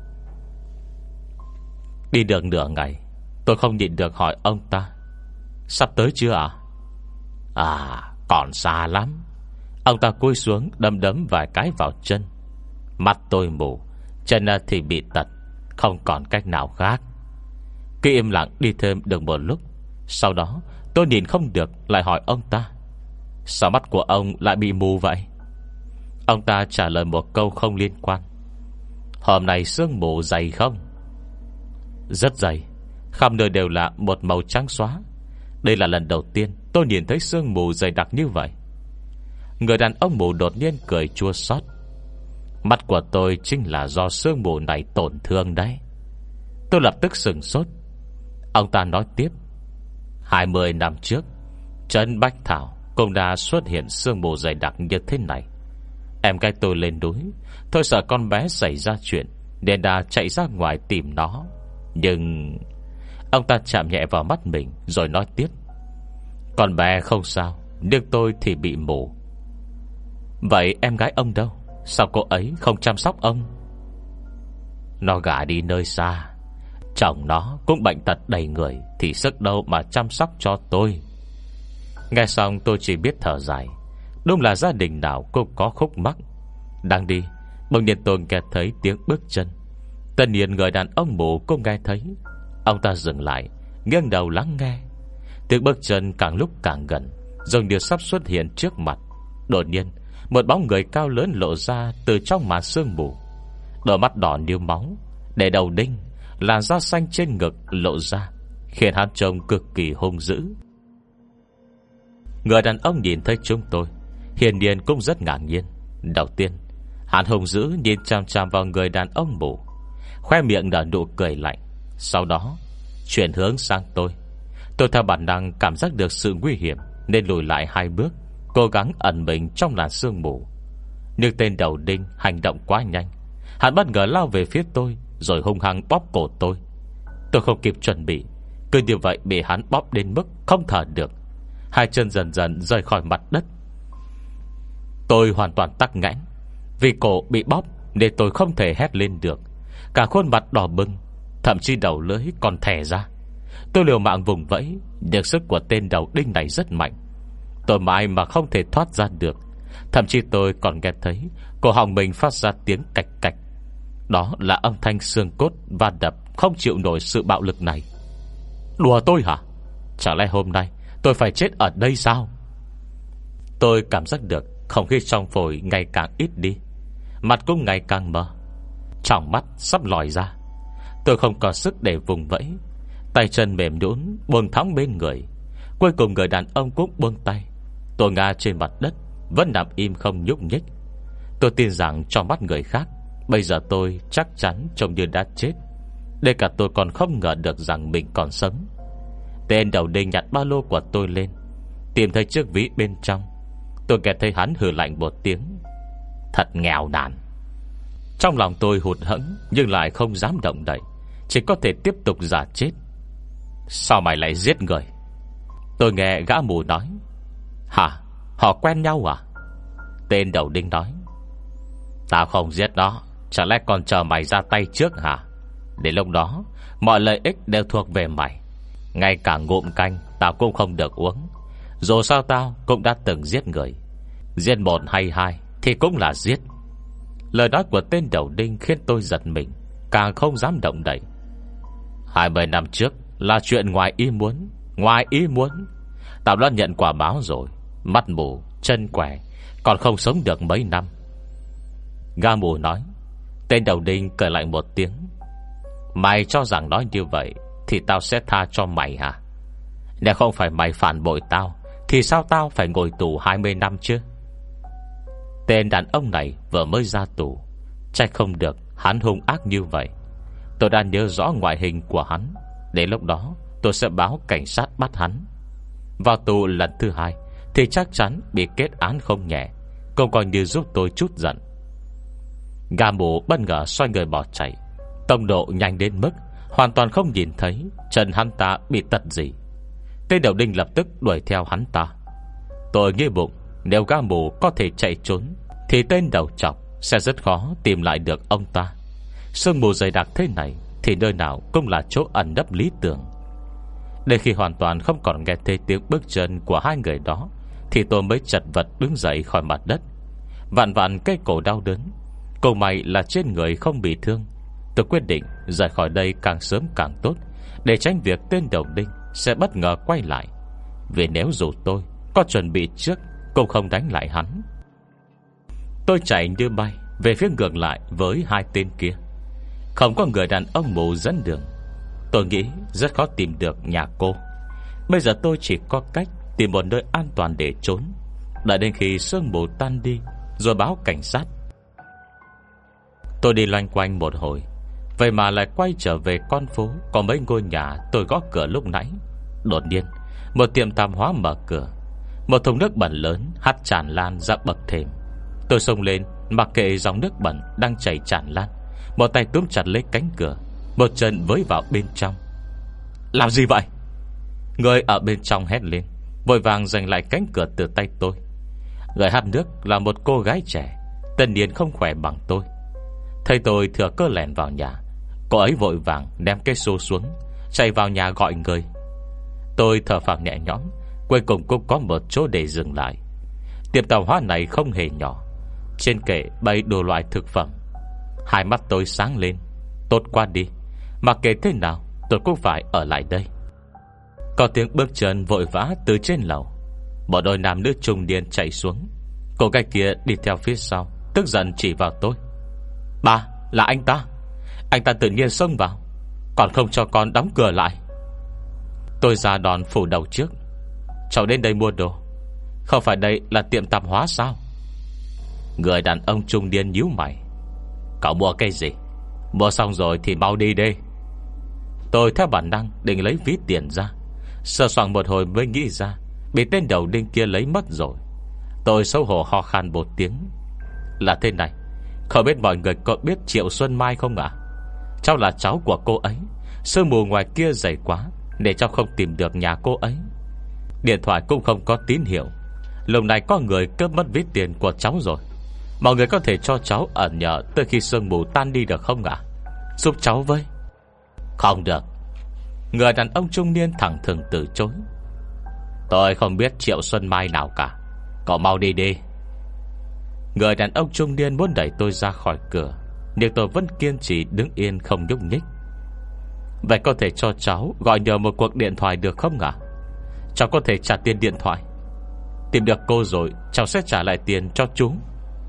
Đi được nửa ngày, tôi không nhịn được hỏi ông ta: "Sắp tới chưa ạ?" "À, còn xa lắm." Ông ta cúi xuống đấm đấm vài cái vào chân. Mắt tôi mù, chân thì bị tật, không còn cách nào khác. Cứ im lặng đi thêm được một lúc, sau đó tôi nhìn không được lại hỏi ông ta: "Sao mắt của ông lại bị mù vậy?" Ông ta trả lời một câu không liên quan: "Hôm nay sương mù dày không?" "Rất dày, khắp nơi đều là một màu trắng xóa. Đây là lần đầu tiên tôi nhìn thấy sương mù dày đặc như vậy." Người đàn ông mù đột nhiên cười chua xót: "Mắt của tôi chính là do sương mù này tổn thương đấy." Tôi lập tức sửng sốt. Ông ta nói tiếp: 20 năm trước, trấn Bách Thảo cũng đã xuất hiện sương mù dày đặc như thế này. Em gái tôi lên núi, tôi sợ con bé xảy ra chuyện nên đã chạy ra ngoài tìm nó. Nhưng ông ta chạm nhẹ vào mắt mình rồi nói tiếp: "Con bé không sao, nhưng tôi thì bị mù." "Vậy em gái ông đâu? Sao cô ấy không chăm sóc ông?" "Nó gả đi nơi xa, chồng nó cũng bệnh tật đầy người, thì sức đâu mà chăm sóc cho tôi." Nghe xong tôi chỉ biết thở dài. Đúng là gia đình nào cũng có khúc mắc. Đang đi, bỗng nhiên tôi nghe thấy tiếng bước chân. Tất nhiên người đàn ông mù cũng nghe thấy. Ông ta dừng lại, nghiêng đầu lắng nghe. Tiếng bước chân càng lúc càng gần, dường như sắp xuất hiện trước mặt. Đột nhiên, một bóng người cao lớn lộ ra từ trong màn sương mù. Đôi mắt đỏ như máu, để đầu đinh, làn da xanh trên ngực lộ ra, khiến hắn trông cực kỳ hung dữ. Người đàn ông nhìn thấy chúng tôi, hiển nhiên cũng rất ngạc nhiên. Đầu tiên, hắn hung dữ nhìn chằm chằm vào người đàn ông mù, khoe miệng nở nụ cười lạnh. Sau đó chuyển hướng sang tôi. Tôi theo bản năng cảm giác được sự nguy hiểm nên lùi lại 2 bước, cố gắng ẩn mình trong làn sương mù. Nhưng tên đầu đinh hành động quá nhanh, hắn bất ngờ lao về phía tôi, rồi hung hăng bóp cổ tôi. Tôi không kịp chuẩn bị, cứ như vậy bị hắn bóp đến mức không thở được. 2 chân dần dần rời khỏi mặt đất. Tôi hoàn toàn tắc nghẽn. Vì cổ bị bóp nên tôi không thể hét lên được. Cả khuôn mặt đỏ bừng, thậm chí đầu lưỡi còn thè ra. Tôi liều mạng vùng vẫy, nhưng sức của tên đầu đinh này rất mạnh. Tôi mãi mà không thể thoát ra được. Thậm chí tôi còn nghe thấy cổ họng mình phát ra tiếng cạch cạch. Đó là âm thanh xương cốt va đập không chịu nổi sự bạo lực này. Đùa tôi hả? Chẳng lẽ hôm nay tôi phải chết ở đây sao? Tôi cảm giác được không khí trong phổi ngày càng ít đi, mặt cũng ngày càng mờ, tròng mắt sắp lòi ra. Tôi không có sức để vùng vẫy, tay chân mềm nhũn buông thõng bên người. Cuối cùng người đàn ông cũng buông tay. Tôi ngã trên mặt đất, vẫn nằm im không nhúc nhích. Tôi tin rằng trong mắt người khác, bây giờ tôi chắc chắn trông như đã chết. Đây cả tôi còn không ngờ được rằng mình còn sống. Tên đầu đinh nhặt ba lô của tôi lên, tìm thấy chiếc ví bên trong. Tôi nghe thấy hắn hừ lạnh một tiếng: "Thật nghèo nàn." Trong lòng tôi hụt hẫng, nhưng lại không dám động đậy, chỉ có thể tiếp tục giả chết. "Sao mày lại giết người?" Tôi nghe gã mù nói. "Hả? Họ quen nhau à?" Tên đầu đinh nói. "Tao không giết nó, chẳng lẽ còn chờ mày ra tay trước hả? Đến lúc đó mọi lợi ích đều thuộc về mày. Ngay cả ngụm canh tao cũng không được uống. Dù sao tao cũng đã từng giết người. Giết 1 hay 2 thì cũng là giết." Lời nói của tên đầu đinh khiến tôi giật mình, càng không dám động đậy. 20 năm trước là chuyện ngoài ý muốn. Ngoài ý muốn. Tao đã nhận quả báo rồi. Mắt mù, chân quẻ, còn không sống được mấy năm. Gã mù nói. Tên đầu đinh cười lại một tiếng. Mày cho rằng nói như vậy thì tao sẽ tha cho mày hả? Nếu không phải mày phản bội tao thì sao tao phải ngồi tù 20 năm chứ? Tên đàn ông này vừa mới ra tù, trách không được hắn hung ác như vậy. Tôi đã nhớ rõ ngoại hình của hắn. Đến lúc đó tôi sẽ báo cảnh sát bắt hắn. Vào tù lần thứ hai thì chắc chắn bị kết án không nhẹ. Cũng coi như giúp tôi chút giận. Gà mổ bất ngờ xoay người bỏ chạy, tốc độ nhanh đến mức hoàn toàn không nhìn thấy chân hắn ta bị tật gì. Tên đầu đinh lập tức đuổi theo hắn ta. Tôi nghĩ bụng, nếu gà mổ có thể chạy trốn thì tên đầu trọc sẽ rất khó tìm lại được ông ta. Sương mù dày đặc thế này thì nơi nào cũng là chỗ ẩn nấp lý tưởng. Đến khi hoàn toàn không còn nghe thấy tiếng bước chân của hai người đó thì tôi mới chật vật đứng dậy khỏi mặt đất, vạn vạn cái cổ đau đớn. Cầu may là trên người không bị thương. Tôi quyết định rời khỏi đây càng sớm càng tốt, để tránh việc tên đầu đinh sẽ bất ngờ quay lại. Vì nếu dù tôi có chuẩn bị trước cũng không đánh lại hắn. Tôi chạy như bay về phía ngược lại với hai tên kia. Không có người đàn ông mù dẫn đường. Tôi nghĩ rất khó tìm được nhà cô. Bây giờ tôi chỉ có cách tìm một nơi an toàn để trốn, đợi đến khi sương mù tan đi rồi báo cảnh sát. Tôi đi loanh quanh một hồi, vậy mà lại quay trở về con phố có mấy ngôi nhà tôi gõ cửa lúc nãy. Đột nhiên một tiệm tạp hóa mở cửa. Một thùng nước bẩn lớn hắt tràn lan ra bậc thềm. Tôi xông lên mặc kệ dòng nước bẩn đang chảy tràn lan, một tay túm chặt lấy cánh cửa, một chân với vào bên trong. Làm gì vậy? Người ở bên trong hét lên, vội vàng giành lại cánh cửa từ tay tôi. Người hắt nước là một cô gái trẻ, tất nhiên không khỏe bằng tôi. Thấy tôi thừa cơ lẻn vào nhà, cô ấy vội vàng ném cái xô xuống, chạy vào nhà gọi người. Tôi thở phào nhẹ nhõm, cuối cùng cũng có một chỗ để dừng lại. Tiệm tạp hóa này không hề nhỏ, trên kệ bày đồ loại thực phẩm. Hai mắt tôi sáng lên. Tốt quá đi, mặc kệ thế nào tôi cũng phải ở lại đây. Có tiếng bước chân vội vã từ trên lầu. Một đôi nam nữ trung niên chạy xuống. Cô gái kia đi theo phía sau, tức giận chỉ vào tôi. Ba, là anh ta. Anh ta tự nhiên xông vào, còn không cho con đóng cửa lại. Tôi ra đòn phủ đầu trước. Cháu đến đây mua đồ, không phải đây là tiệm tạp hóa sao? Người đàn ông trung niên nhíu mày. Cậu mua cái gì? Mua xong rồi thì mau đi đi. Tôi theo bản năng định lấy ví tiền ra, sờ soạng một hồi mới nghĩ ra bị tên đầu đinh kia lấy mất rồi. Tôi xấu hổ ho khan một tiếng. Là thế này, không biết mọi người có biết Triệu Xuân Mai không ạ? Cháu là cháu của cô ấy. Sương mù ngoài kia dày quá để cháu không tìm được nhà cô ấy. Điện thoại cũng không có tín hiệu. Lúc này có người cướp mất ví tiền của cháu rồi. Mọi người có thể cho cháu ẩn nhờ tới khi sương mù tan đi được không ạ? Giúp cháu với. Không được. Người đàn ông trung niên thẳng thừng từ chối. Tôi không biết Triệu Xuân Mai nào cả, cậu mau đi đi. Người đàn ông trung niên muốn đẩy tôi ra khỏi cửa, nhưng tôi vẫn kiên trì đứng yên không nhúc nhích. Vậy có thể cho cháu gọi nhờ một cuộc điện thoại được không ạ? Cháu có thể trả tiền điện thoại. Tìm được cô rồi cháu sẽ trả lại tiền cho chúng.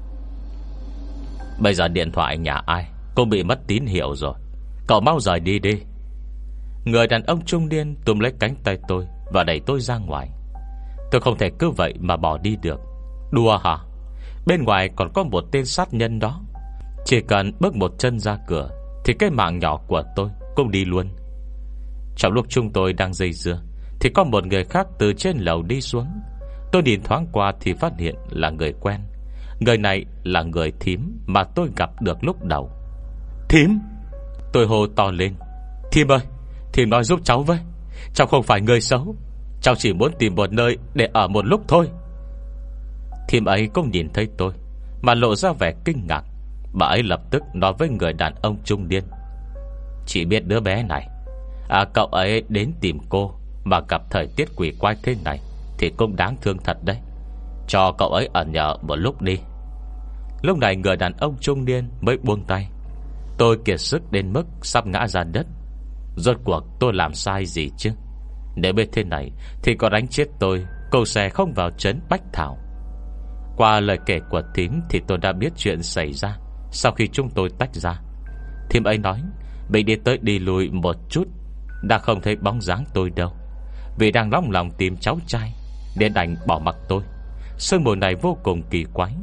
Bây giờ điện thoại nhà ai cũng bị mất tín hiệu rồi, cậu mau rời đi đi. Người đàn ông trung niên túm lấy cánh tay tôi và đẩy tôi ra ngoài. Tôi không thể cứ vậy mà bỏ đi được. Đùa hả? Bên ngoài còn có một tên sát nhân đó. Chỉ cần bước một chân ra cửa thì cái mạng nhỏ của tôi cũng đi luôn. Trong lúc chúng tôi đang dây dưa thì có một người khác từ trên lầu đi xuống. Tôi nhìn thoáng qua thì phát hiện là người quen. Người này là người thím mà tôi gặp được lúc đầu. Thím! Tôi hô to lên. Thím ơi, thím nói giúp cháu với. Cháu không phải người xấu, cháu chỉ muốn tìm một nơi để ở một lúc thôi. Thím ấy cũng nhìn thấy tôi mà lộ ra vẻ kinh ngạc. Bà ấy lập tức nói với người đàn ông trung niên. Chỉ biết đứa bé này, cậu ấy đến tìm cô mà gặp thời tiết quỷ quái thế này thì cũng đáng thương thật đấy. Cho cậu ấy ở nhờ một lúc đi. Lúc này người đàn ông trung niên mới buông tay. Tôi kiệt sức đến mức sắp ngã ra đất. Rốt cuộc tôi làm sai gì chứ? Nếu biết thế này thì có đánh chết tôi, cô sẽ không vào trấn Bách Thảo. Qua lời kể của thím thì tôi đã biết chuyện xảy ra sau khi chúng tôi tách ra. Thím ấy nói mình đi tới đi lui một chút đã không thấy bóng dáng tôi đâu, vì đang nóng lòng tìm cháu trai nên đành bỏ mặc tôi. Sương mù này vô cùng kỳ quái.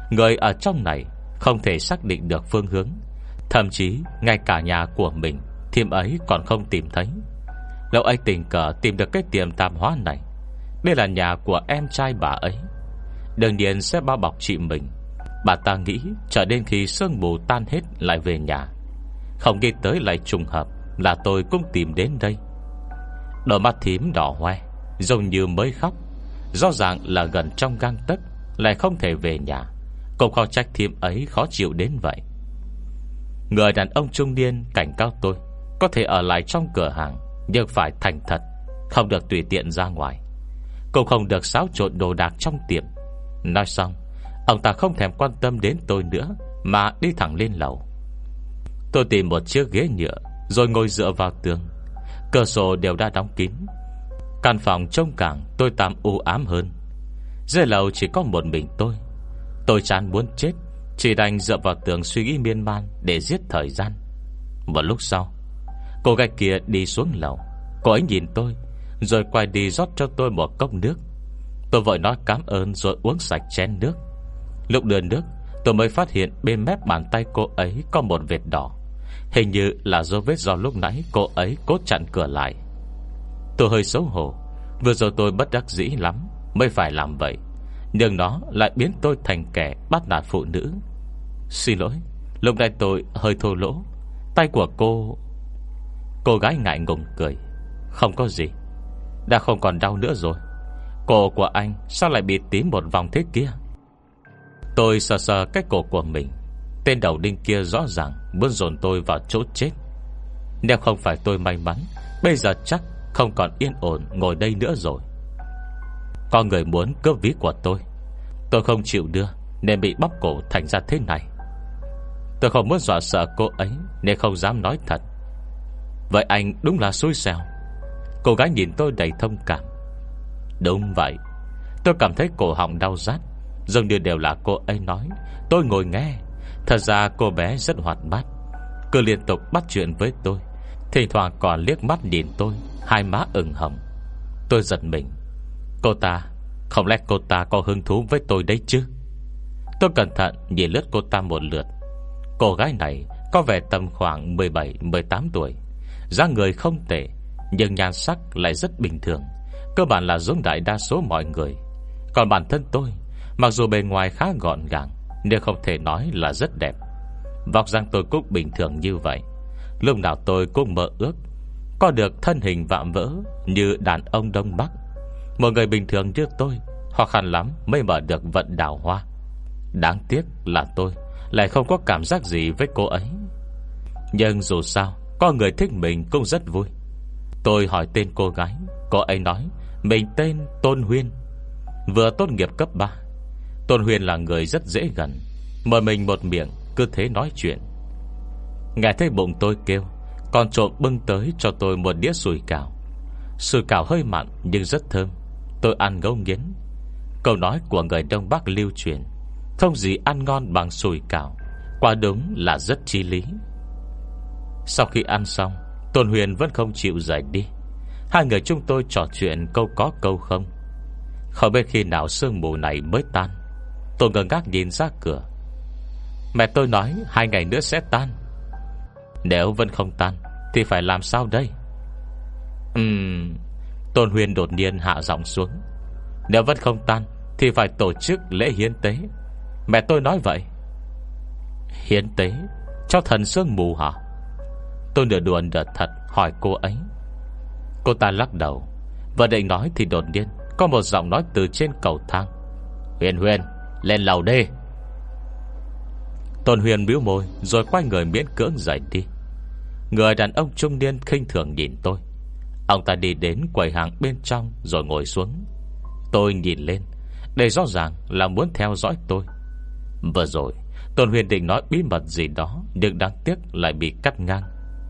Người ở trong này không thể xác định được phương hướng. Thậm chí ngay cả nhà của mình Thiêm ấy còn không tìm thấy. Lâu ấy tình cờ tìm được cái tiệm tạp hóa này. Đây là nhà của em trai bà ấy. Đương nhiên sẽ bao bọc chị mình. Bà ta nghĩ chờ đến khi sương mù tan hết lại về nhà. Không nghĩ tới lại trùng hợp là tôi cũng tìm đến đây. Đôi mắt thím đỏ hoe, giống như mới khóc. Rõ ràng là gần trong gang tấc, lại không thể về nhà. Cũng khó trách thím ấy khó chịu đến vậy. Người đàn ông trung niên cảnh cáo tôi có thể ở lại trong cửa hàng, nhưng phải thành thật, không được tùy tiện ra ngoài, cũng không được xáo trộn đồ đạc trong tiệm. Nói xong, ông ta không thèm quan tâm đến tôi nữa, mà đi thẳng lên lầu. Tôi tìm một chiếc ghế nhựa, rồi ngồi dựa vào tường. Cửa sổ đều đã đóng kín. Căn phòng trông càng tôi tạm u ám hơn. Dưới lầu chỉ có một mình tôi. Tôi chán muốn chết, chỉ đành dựa vào tường suy nghĩ miên man để giết thời gian. Một lúc sau, cô gái kia đi xuống lầu. Cô ấy nhìn tôi, rồi quay đi rót cho tôi một cốc nước. Tôi vội nói cảm ơn rồi uống sạch chén nước. Lúc đưa nước, tôi mới phát hiện bên mép bàn tay cô ấy có một vệt đỏ. Hình như là dấu vết do lúc nãy cô ấy cố chặn cửa lại. Tôi hơi xấu hổ. Vừa rồi tôi bất đắc dĩ lắm mới phải làm vậy, nhưng nó lại biến tôi thành kẻ bắt nạt phụ nữ. Xin lỗi, lúc này tôi hơi thô lỗ. Tay của cô gái ngại ngùng cười. Không có gì, đã không còn đau nữa rồi. Cổ của anh sao lại bị tím một vòng thế kia? Tôi sờ sờ cái cổ của mình. Tên đầu đinh kia rõ ràng muốn dồn tôi vào chỗ chết. Nếu không phải tôi may mắn, bây giờ chắc không còn yên ổn ngồi đây nữa rồi. Có người muốn cướp ví của tôi không chịu đưa, nên bị bóp cổ thành ra thế này. Tôi không muốn dọa sợ cô ấy, nên không dám nói thật. Vậy anh đúng là xui xẻo. Cô gái nhìn tôi đầy thông cảm. Đúng vậy. Tôi cảm thấy cổ họng đau rát, dường như đều là cô ấy nói. Tôi ngồi nghe. Thật ra cô bé rất hoạt bát, cứ liên tục bắt chuyện với tôi, thỉnh thoảng còn liếc mắt nhìn tôi, hai má ửng hồng. Tôi giật mình. Không lẽ cô ta có hứng thú với tôi đấy chứ? Tôi cẩn thận nhìn lướt cô ta một lượt. Cô gái này có vẻ tầm khoảng 17-18 tuổi, dáng người không tệ, nhưng nhan sắc lại rất bình thường, cơ bản là giống đại đa số mọi người. Còn bản thân tôi, mặc dù bề ngoài khá gọn gàng, nhưng không thể nói là rất đẹp. Vóc dáng tôi cũng bình thường như vậy. Lúc nào tôi cũng mơ ước có được thân hình vạm vỡ như đàn ông Đông Bắc. Một người bình thường như tôi khó khăn lắm mới mở được vận đào hoa. Đáng tiếc là tôi lại không có cảm giác gì với cô ấy. Nhưng dù sao, có người thích mình cũng rất vui. Tôi hỏi tên cô gái. Cô ấy nói mình tên Tôn Huyên, vừa tốt nghiệp cấp 3. Tôn Huyên là người rất dễ gần, mời mình một miệng, cứ thế nói chuyện. Nghe thấy bụng tôi kêu, còn trộm bưng tới cho tôi một đĩa sủi cảo. Sủi cảo hơi mặn nhưng rất thơm. Tôi ăn ngấu nghiến. Câu nói của người Đông Bắc lưu truyền, không gì ăn ngon bằng sủi cảo, quả đúng là rất chi lý. Sau khi ăn xong, Tôn Huyền vẫn không chịu rời đi. Hai người chúng tôi trò chuyện câu có câu không. Không biết khi nào sương mù này mới tan. Tôi ngơ ngác nhìn ra cửa. Mẹ tôi nói 2 ngày nữa sẽ tan. Nếu vẫn không tan thì phải làm sao đây? Tôn Huyền đột nhiên hạ giọng xuống. Nếu vẫn không tan thì phải tổ chức lễ hiến tế. Mẹ tôi nói vậy. Hiến tế cho thần sương mù hả? Tôi nửa đùa nửa thật hỏi cô ấy. Cô ta lắc đầu. Vừa định nói thì đột nhiên có một giọng nói từ trên cầu thang. Huyền Huyền, lên lầu đi. Tôn Huyền bĩu môi rồi quay người miễn cưỡng rời đi. Người đàn ông trung niên khinh thường nhìn tôi. Ông ta đi đến quầy hàng bên trong rồi ngồi xuống. Tôi nhìn lên. Đây rõ ràng là muốn theo dõi tôi. Vừa rồi Tôn Huyền định nói bí mật gì đó, nhưng đáng tiếc lại bị cắt ngang.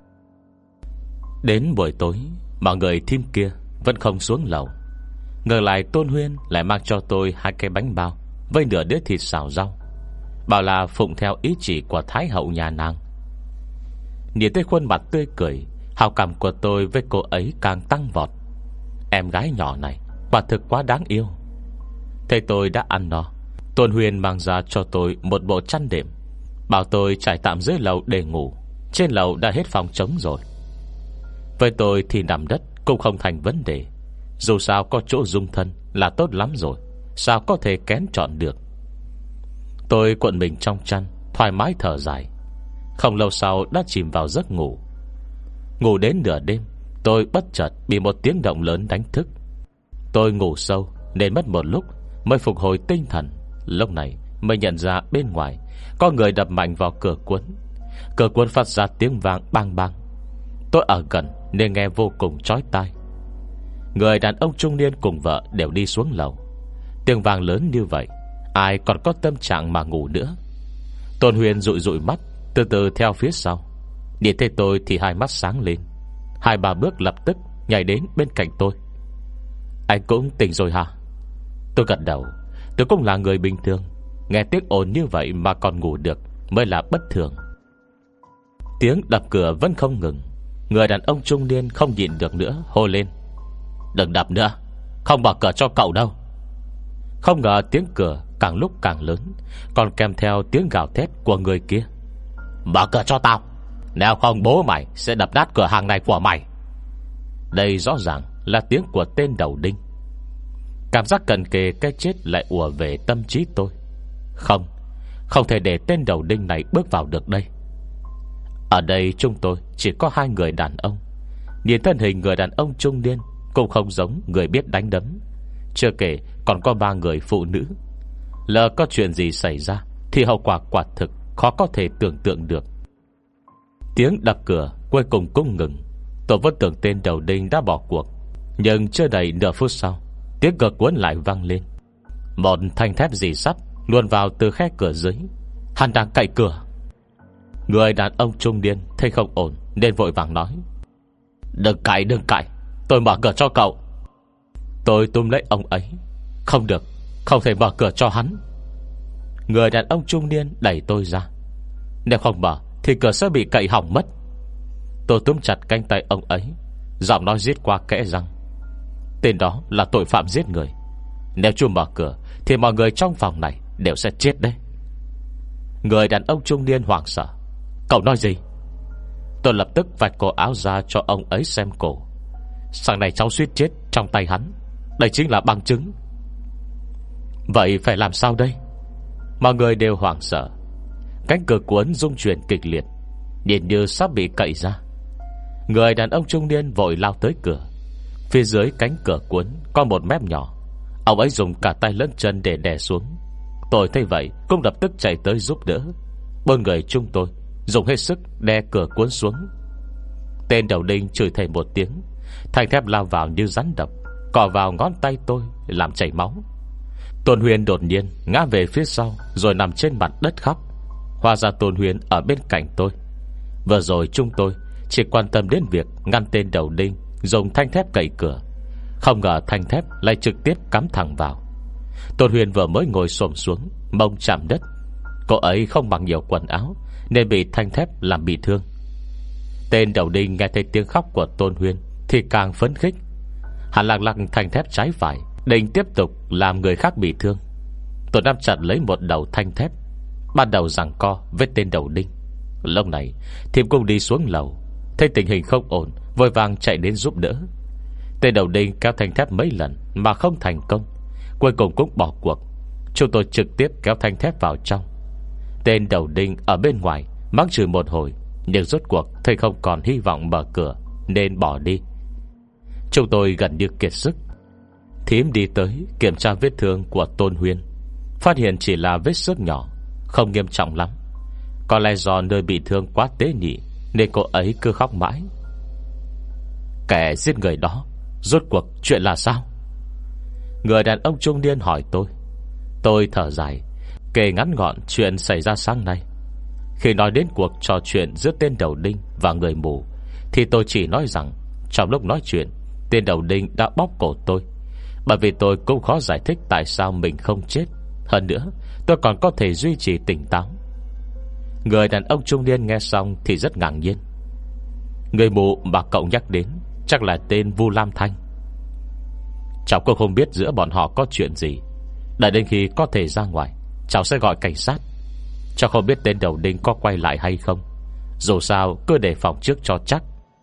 Đến buổi tối, mọi người team kia vẫn không xuống lầu. Ngờ lại Tôn Huyền lại mang cho tôi 2 cái bánh bao với nửa đĩa thịt xào rau, bảo là phụng theo ý chỉ của Thái hậu nhà nàng. Nhìn thấy khuôn mặt tươi cười, hào cảm của tôi với cô ấy càng tăng vọt. Em gái nhỏ này quả thực quá đáng yêu. Thấy tôi đã ăn no, Tôn Huyền mang ra cho tôi một bộ chăn đệm, bảo tôi trải tạm dưới lầu để ngủ. Trên lầu đã hết phòng trống rồi. Với tôi thì nằm đất cũng không thành vấn đề. Dù sao có chỗ dung thân là tốt lắm rồi, sao có thể kén chọn được. Tôi cuộn mình trong chăn, thoải mái thở dài. Không lâu sau đã chìm vào giấc ngủ. Ngủ đến nửa đêm, tôi bất chợt bị một tiếng động lớn đánh thức. Tôi ngủ sâu nên mất một lúc mới phục hồi tinh thần. Lúc này mới nhận ra bên ngoài có người đập mạnh vào cửa cuốn. Cửa cuốn phát ra tiếng vang bang bang. Tôi ở gần nên nghe vô cùng chói tai. Người đàn ông trung niên cùng vợ đều đi xuống lầu. Tiếng vang lớn như vậy, ai còn có tâm trạng mà ngủ nữa. Tôn Huyền dụi dụi mắt, từ từ theo phía sau. Nhìn thấy tôi thì hai mắt sáng lên. 2-3 bước lập tức nhảy đến bên cạnh tôi. Anh cũng tỉnh rồi hả? Tôi gật đầu. Tôi cũng là người bình thường, nghe tiếng ồn như vậy mà còn ngủ được mới là bất thường. Tiếng đập cửa vẫn không ngừng. Người đàn ông trung niên không nhịn được nữa, hô lên: Đừng đập nữa, không mở cửa cho cậu đâu. Không ngờ tiếng cửa càng lúc càng lớn, còn kèm theo tiếng gào thét của người kia: Mở cửa cho tao, nếu không bố mày sẽ đập nát cửa hàng này của mày. Đây rõ ràng là tiếng của tên đầu đinh. Cảm giác cận kề cái chết lại ùa về tâm trí tôi. Không thể để tên đầu đinh này bước vào được đây. Ở đây chúng tôi chỉ có 2 người đàn ông. Nhìn thân hình người đàn ông trung niên cũng không giống người biết đánh đấm. Chưa kể còn có 3 người phụ nữ. Lỡ có chuyện gì xảy ra thì hậu quả quả thực khó có thể tưởng tượng được. Tiếng đập cửa cuối cùng cũng ngừng. Tôi vẫn tưởng tên đầu đinh đã bỏ cuộc. Nhưng chưa đầy nửa phút sau, tiếng cửa cuốn lại vang lên. Một thanh thép dì sắt luồn vào từ khe cửa dưới. Hắn đang cậy cửa. Người đàn ông trung niên thấy không ổn nên vội vàng nói: Đừng cậy, tôi mở cửa cho cậu. Tôi túm lấy ông ấy: Không được, không thể mở cửa cho hắn. Người đàn ông trung niên đẩy tôi ra: Nếu không mở thì cửa sẽ bị cậy hỏng mất. Tôi túm chặt cánh tay ông ấy, giọng nói giết qua kẽ răng: Tên đó là tội phạm giết người. Nếu chưa mở cửa thì mọi người trong phòng này đều sẽ chết đấy. Người đàn ông trung niên hoảng sợ: Cậu nói gì? Tôi lập tức vạch cổ áo ra cho ông ấy xem cổ. Sáng nay cháu suýt chết trong tay hắn. Đây chính là bằng chứng. Vậy phải làm sao đây? Mọi người đều hoảng sợ. Cánh cửa cuốn rung chuyển kịch liệt, nhìn như sắp bị cậy ra. Người đàn ông trung niên vội lao tới cửa. Phía dưới cánh cửa cuốn có một mép nhỏ. Ông ấy dùng cả tay lẫn chân để đè xuống. Tôi thấy vậy cũng lập tức chạy tới giúp đỡ. 4 người chúng tôi dùng hết sức đè cửa cuốn xuống. Tên đầu đinh chửi thề một tiếng. Thanh thép lao vào như rắn độc, cọ vào ngón tay tôi làm chảy máu. Tôn Huyền đột nhiên ngã về phía sau, rồi nằm trên mặt đất khóc. Hóa ra Tôn Huyền ở bên cạnh tôi. Vừa rồi chúng tôi chỉ quan tâm đến việc ngăn tên đầu đinh dùng thanh thép cậy cửa. Không ngờ thanh thép lại trực tiếp cắm thẳng vào. Tôn Huyền vừa mới ngồi xổm xuống, mông chạm đất. Cô ấy không mặc nhiều quần áo nên bị thanh thép làm bị thương. Tên đầu đinh nghe thấy tiếng khóc của Tôn Huyền thì càng phấn khích. Hắn lăng lăng thanh thép trái phải, định tiếp tục làm người khác bị thương. Tôi nắm chặt lấy một đầu thanh thép, ban đầu giằng co với tên đầu đinh. Lúc này Thiêm cũng đi xuống lầu, thấy tình hình không ổn, vội vàng chạy đến giúp đỡ. Tên đầu đinh kéo thanh thép mấy lần mà không thành công, cuối cùng cũng bỏ cuộc. Chúng tôi trực tiếp kéo thanh thép vào trong. Tên đầu đinh ở bên ngoài mắng chửi một hồi, nhưng rốt cuộc thấy không còn hy vọng mở cửa nên bỏ đi. Chúng tôi gần như kiệt sức. Thím đi tới kiểm tra vết thương của Tôn Huyền, phát hiện chỉ là vết xước nhỏ, không nghiêm trọng lắm. Có lẽ do nơi bị thương quá tế nhị nên cô ấy cứ khóc mãi. Kẻ giết người đó rốt cuộc chuyện là sao? Người đàn ông trung niên hỏi tôi. Tôi thở dài, kể ngắn gọn chuyện xảy ra sáng nay. Khi nói đến cuộc trò chuyện giữa tên đầu đinh và người mù thì tôi chỉ nói rằng trong lúc nói chuyện, tên đầu đinh đã bóp cổ tôi. Bởi vì tôi cũng khó giải thích tại sao mình không chết. Hơn nữa tôi còn có thể duy trì tỉnh táo. Người đàn ông trung niên nghe xong thì rất ngạc nhiên. Người mù mà cậu nhắc đến chắc là tên Vu Lam Thanh. Cháu cũng không biết giữa bọn họ có chuyện gì. Đợi đến khi có thể ra ngoài cháu sẽ gọi cảnh sát. Cháu không biết tên đầu đinh có quay lại hay không. Dù sao cứ đề phòng trước cho chắc.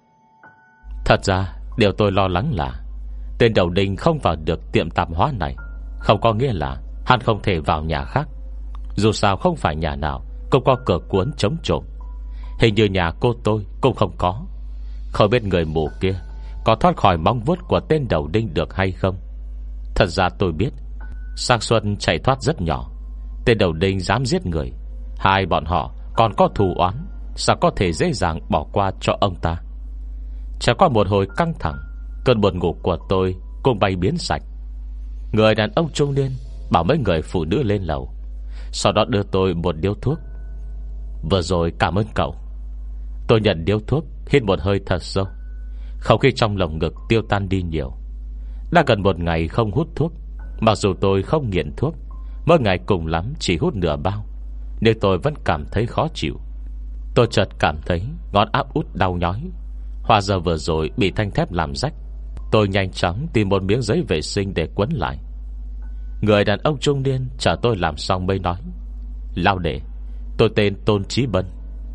Thật ra điều tôi lo lắng là tên đầu đinh không vào được tiệm tạp hóa này không có nghĩa là hắn không thể vào nhà khác. Dù sao không phải nhà nào cũng có cửa cuốn chống trộm. Hình như nhà cô tôi cũng không có. Không biết người mù kia có thoát khỏi móng vuốt của tên đầu đinh được hay không. Thật ra tôi biết xác suất chạy thoát rất nhỏ. Tên đầu đinh dám giết người, hai bọn họ còn có thù oán, sao có thể dễ dàng bỏ qua cho ông ta. Trải qua một hồi căng thẳng, cơn buồn ngủ của tôi cũng bay biến sạch. Người đàn ông trung niên bảo mấy người phụ nữ lên lầu, sau đó đưa tôi một điếu thuốc. Vừa rồi cảm ơn cậu. Tôi nhận điếu thuốc, hít một hơi thật sâu. Không khí trong lồng ngực tiêu tan đi nhiều. Đã gần một ngày không hút thuốc. Mặc dù tôi không nghiện thuốc, mỗi ngày cùng lắm chỉ hút nửa bao, nhưng tôi vẫn cảm thấy khó chịu. Tôi chợt cảm thấy ngón áp út đau nhói. Hóa ra vừa rồi bị thanh thép làm rách. Tôi nhanh chóng tìm một miếng giấy vệ sinh để quấn lại. Người đàn ông trung niên chờ tôi làm xong mới nói: Lão đệ, tôi tên Tôn Chí Bân.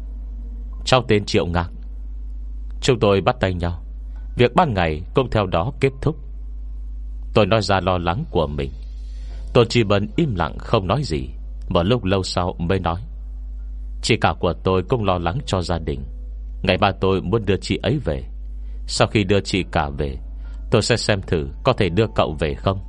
Cháu tên Triệu Ngạc. Chúng tôi bắt tay nhau. Việc ban ngày cũng theo đó kết thúc. Tôi nói ra lo lắng của mình. Tôn Chí Bân im lặng không nói gì. Một lúc lâu sau mới nói: Chị cả của tôi cũng lo lắng cho gia đình. Ngày mai tôi muốn đưa chị ấy về. Sau khi đưa chị cả về, tôi sẽ xem thử có thể đưa cậu về không.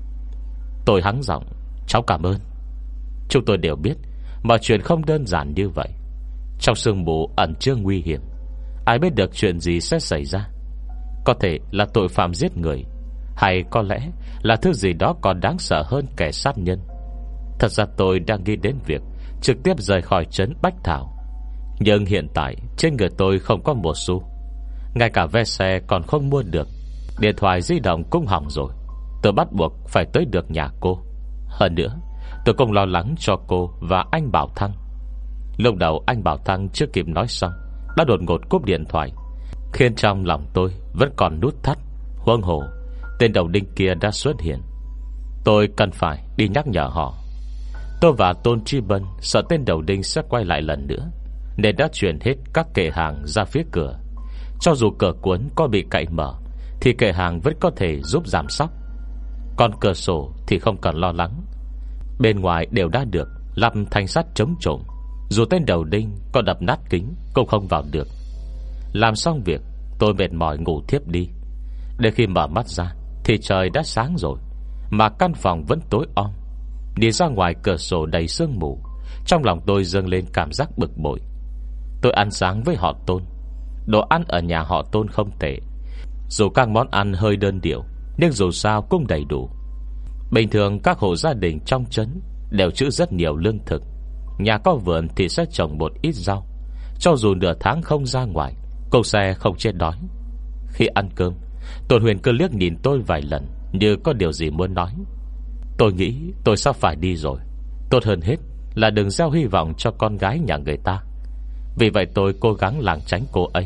Tôi hắng giọng: Cháu cảm ơn. Chúng tôi đều biết mọi chuyện không đơn giản như vậy. Trong sương mù ẩn chứa nguy hiểm. Ai biết được chuyện gì sẽ xảy ra. Có thể là tội phạm giết người, hay có lẽ là thứ gì đó còn đáng sợ hơn kẻ sát nhân. Thật ra tôi đang nghĩ đến việc trực tiếp rời khỏi trấn Bách Thảo. Nhưng hiện tại trên người tôi không có một xu. Ngay cả vé xe còn không mua được. Điện thoại di động cũng hỏng rồi. Tôi bắt buộc phải tới được nhà cô. Hơn nữa tôi cũng lo lắng cho cô và anh Bảo Thăng. Lúc đầu anh Bảo Thăng chưa kịp nói xong đã đột ngột cúp điện thoại, khiến trong lòng tôi vẫn còn nút thắt. Huống hồ tên đầu đinh kia đã xuất hiện. Tôi cần phải đi nhắc nhở họ. Tôi và Tôn Chí Bân sợ tên đầu đinh sẽ quay lại lần nữa, nên đã chuyển hết các kệ hàng ra phía cửa. Cho dù cửa cuốn có bị cậy mở thì kệ hàng vẫn có thể giúp giảm sóc. Còn cửa sổ thì không cần lo lắng. Bên ngoài đều đã được lắp thanh sắt chống trộm. Dù tên đầu đinh có đập nát kính cũng không vào được. Làm xong việc, tôi mệt mỏi ngủ thiếp đi. Đến khi mở mắt ra thì trời đã sáng rồi, mà căn phòng vẫn tối om. Đi ra ngoài cửa sổ đầy sương mù, trong lòng tôi dâng lên cảm giác bực bội. Tôi ăn sáng với họ Tôn. Đồ ăn ở nhà họ Tôn không tệ. Dù các món ăn hơi đơn điệu, nhưng dù sao cũng đầy đủ. Bình thường các hộ gia đình trong trấn đều trữ rất nhiều lương thực. Nhà có vườn thì sẽ trồng một ít rau. Cho dù nửa tháng không ra ngoài cũng sẽ không chết đói. Khi ăn cơm, Tôn Huyền cứ liếc nhìn tôi vài lần, như có điều gì muốn nói. Tôi nghĩ tôi sắp phải đi rồi. Tốt hơn hết là đừng gieo hy vọng cho con gái nhà người ta. Vì vậy tôi cố gắng lảng tránh cô ấy.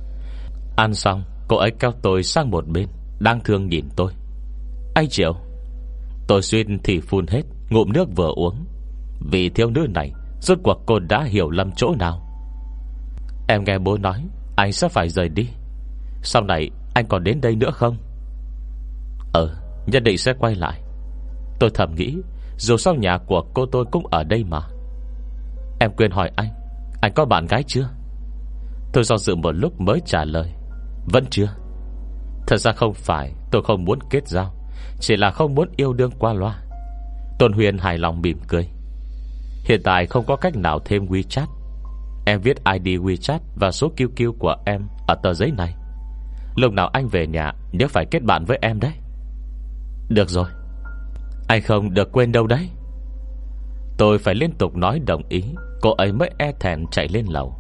Ăn xong, cô ấy kéo tôi sang một bên, đang thương nhìn tôi. Anh Triệu. Tôi xuyên thì phun hết ngụm nước vừa uống. Vì thiếu nữ này, rốt cuộc cô đã hiểu lầm chỗ nào? Em nghe bố nói anh sẽ phải rời đi. Sau này anh còn đến đây nữa không? Nhất định sẽ quay lại. Tôi thầm nghĩ, dù sao nhà của cô tôi cũng ở đây mà. Em quên hỏi anh có bạn gái chưa? Tôi do dự một lúc mới trả lời, vẫn chưa. Thật ra không phải tôi không muốn kết giao, chỉ là không muốn yêu đương qua loa. Tôn Huyền hài lòng mỉm cười. Hiện tại không có cách nào thêm WeChat. Em viết ID WeChat và số QQ của em ở tờ giấy này. Lúc nào anh về nhà nhớ phải kết bạn với em đấy. Được rồi. Anh không được quên đâu đấy. Tôi phải liên tục nói đồng ý, cô ấy mới e thẹn chạy lên lầu.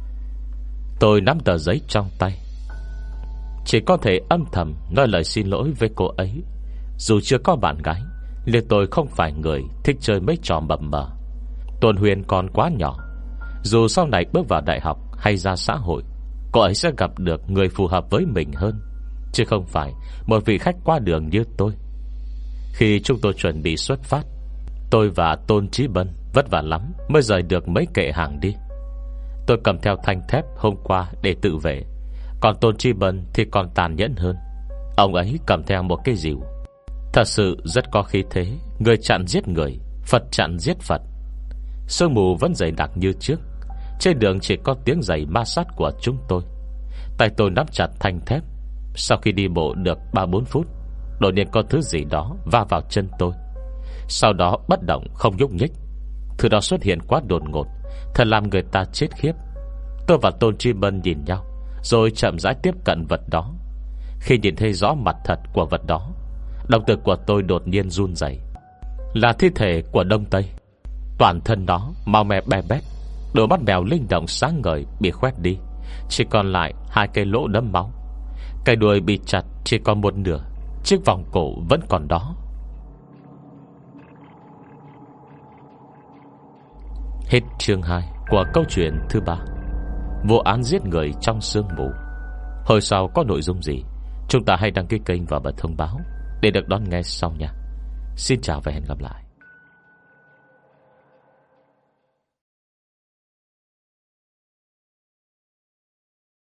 Tôi nắm tờ giấy trong tay, chỉ có thể âm thầm nói lời xin lỗi với cô ấy. Dù chưa có bạn gái, nhưng tôi không phải người thích chơi mấy trò mập mờ. Tôn Huyền còn quá nhỏ. Dù sau này bước vào đại học hay ra xã hội, cô ấy sẽ gặp được người phù hợp với mình hơn, chứ không phải một vị khách qua đường như tôi. Khi chúng tôi chuẩn bị xuất phát, Tôi và Tôn Chí Bân vất vả lắm mới rời được mấy kệ hàng đi. Tôi cầm theo thanh thép hôm qua để tự vệ, còn Tôn Chí Bân thì còn tàn nhẫn hơn. Ông ấy cầm theo một cái rìu. Thật sự rất có khí thế. Người chặn giết người, Phật chặn giết Phật. Sương mù vẫn dày đặc như trước. Trên đường chỉ có tiếng giày ma sát của chúng tôi. Tay tôi nắm chặt thanh thép. Sau khi đi bộ được 3-4 phút, đột nhiên có thứ gì đó va vào chân tôi. Sau đó bất động không nhúc nhích. Thứ đó xuất hiện quá đột ngột, thật làm người ta chết khiếp. Tôi và Tôn Chí Bân nhìn nhau, rồi chậm rãi tiếp cận vật đó. Khi nhìn thấy rõ mặt thật của vật đó, đồng tử của tôi đột nhiên run rẩy. Là thi thể của Đông Tây. Toàn thân nó màu mè be bét, đôi mắt mèo linh động sáng ngời bị khoét đi, chỉ còn lại 2 cái lỗ đẫm máu. Cái đuôi bị chặt chỉ còn một nửa, chiếc vòng cổ vẫn còn đó. Hết chương 2 của câu chuyện thứ 3, Vụ án giết người trong sương mù. Hồi sau có nội dung gì, chúng ta hãy đăng ký kênh và bật thông báo để được đón nghe sau nha. Xin chào và hẹn gặp lại.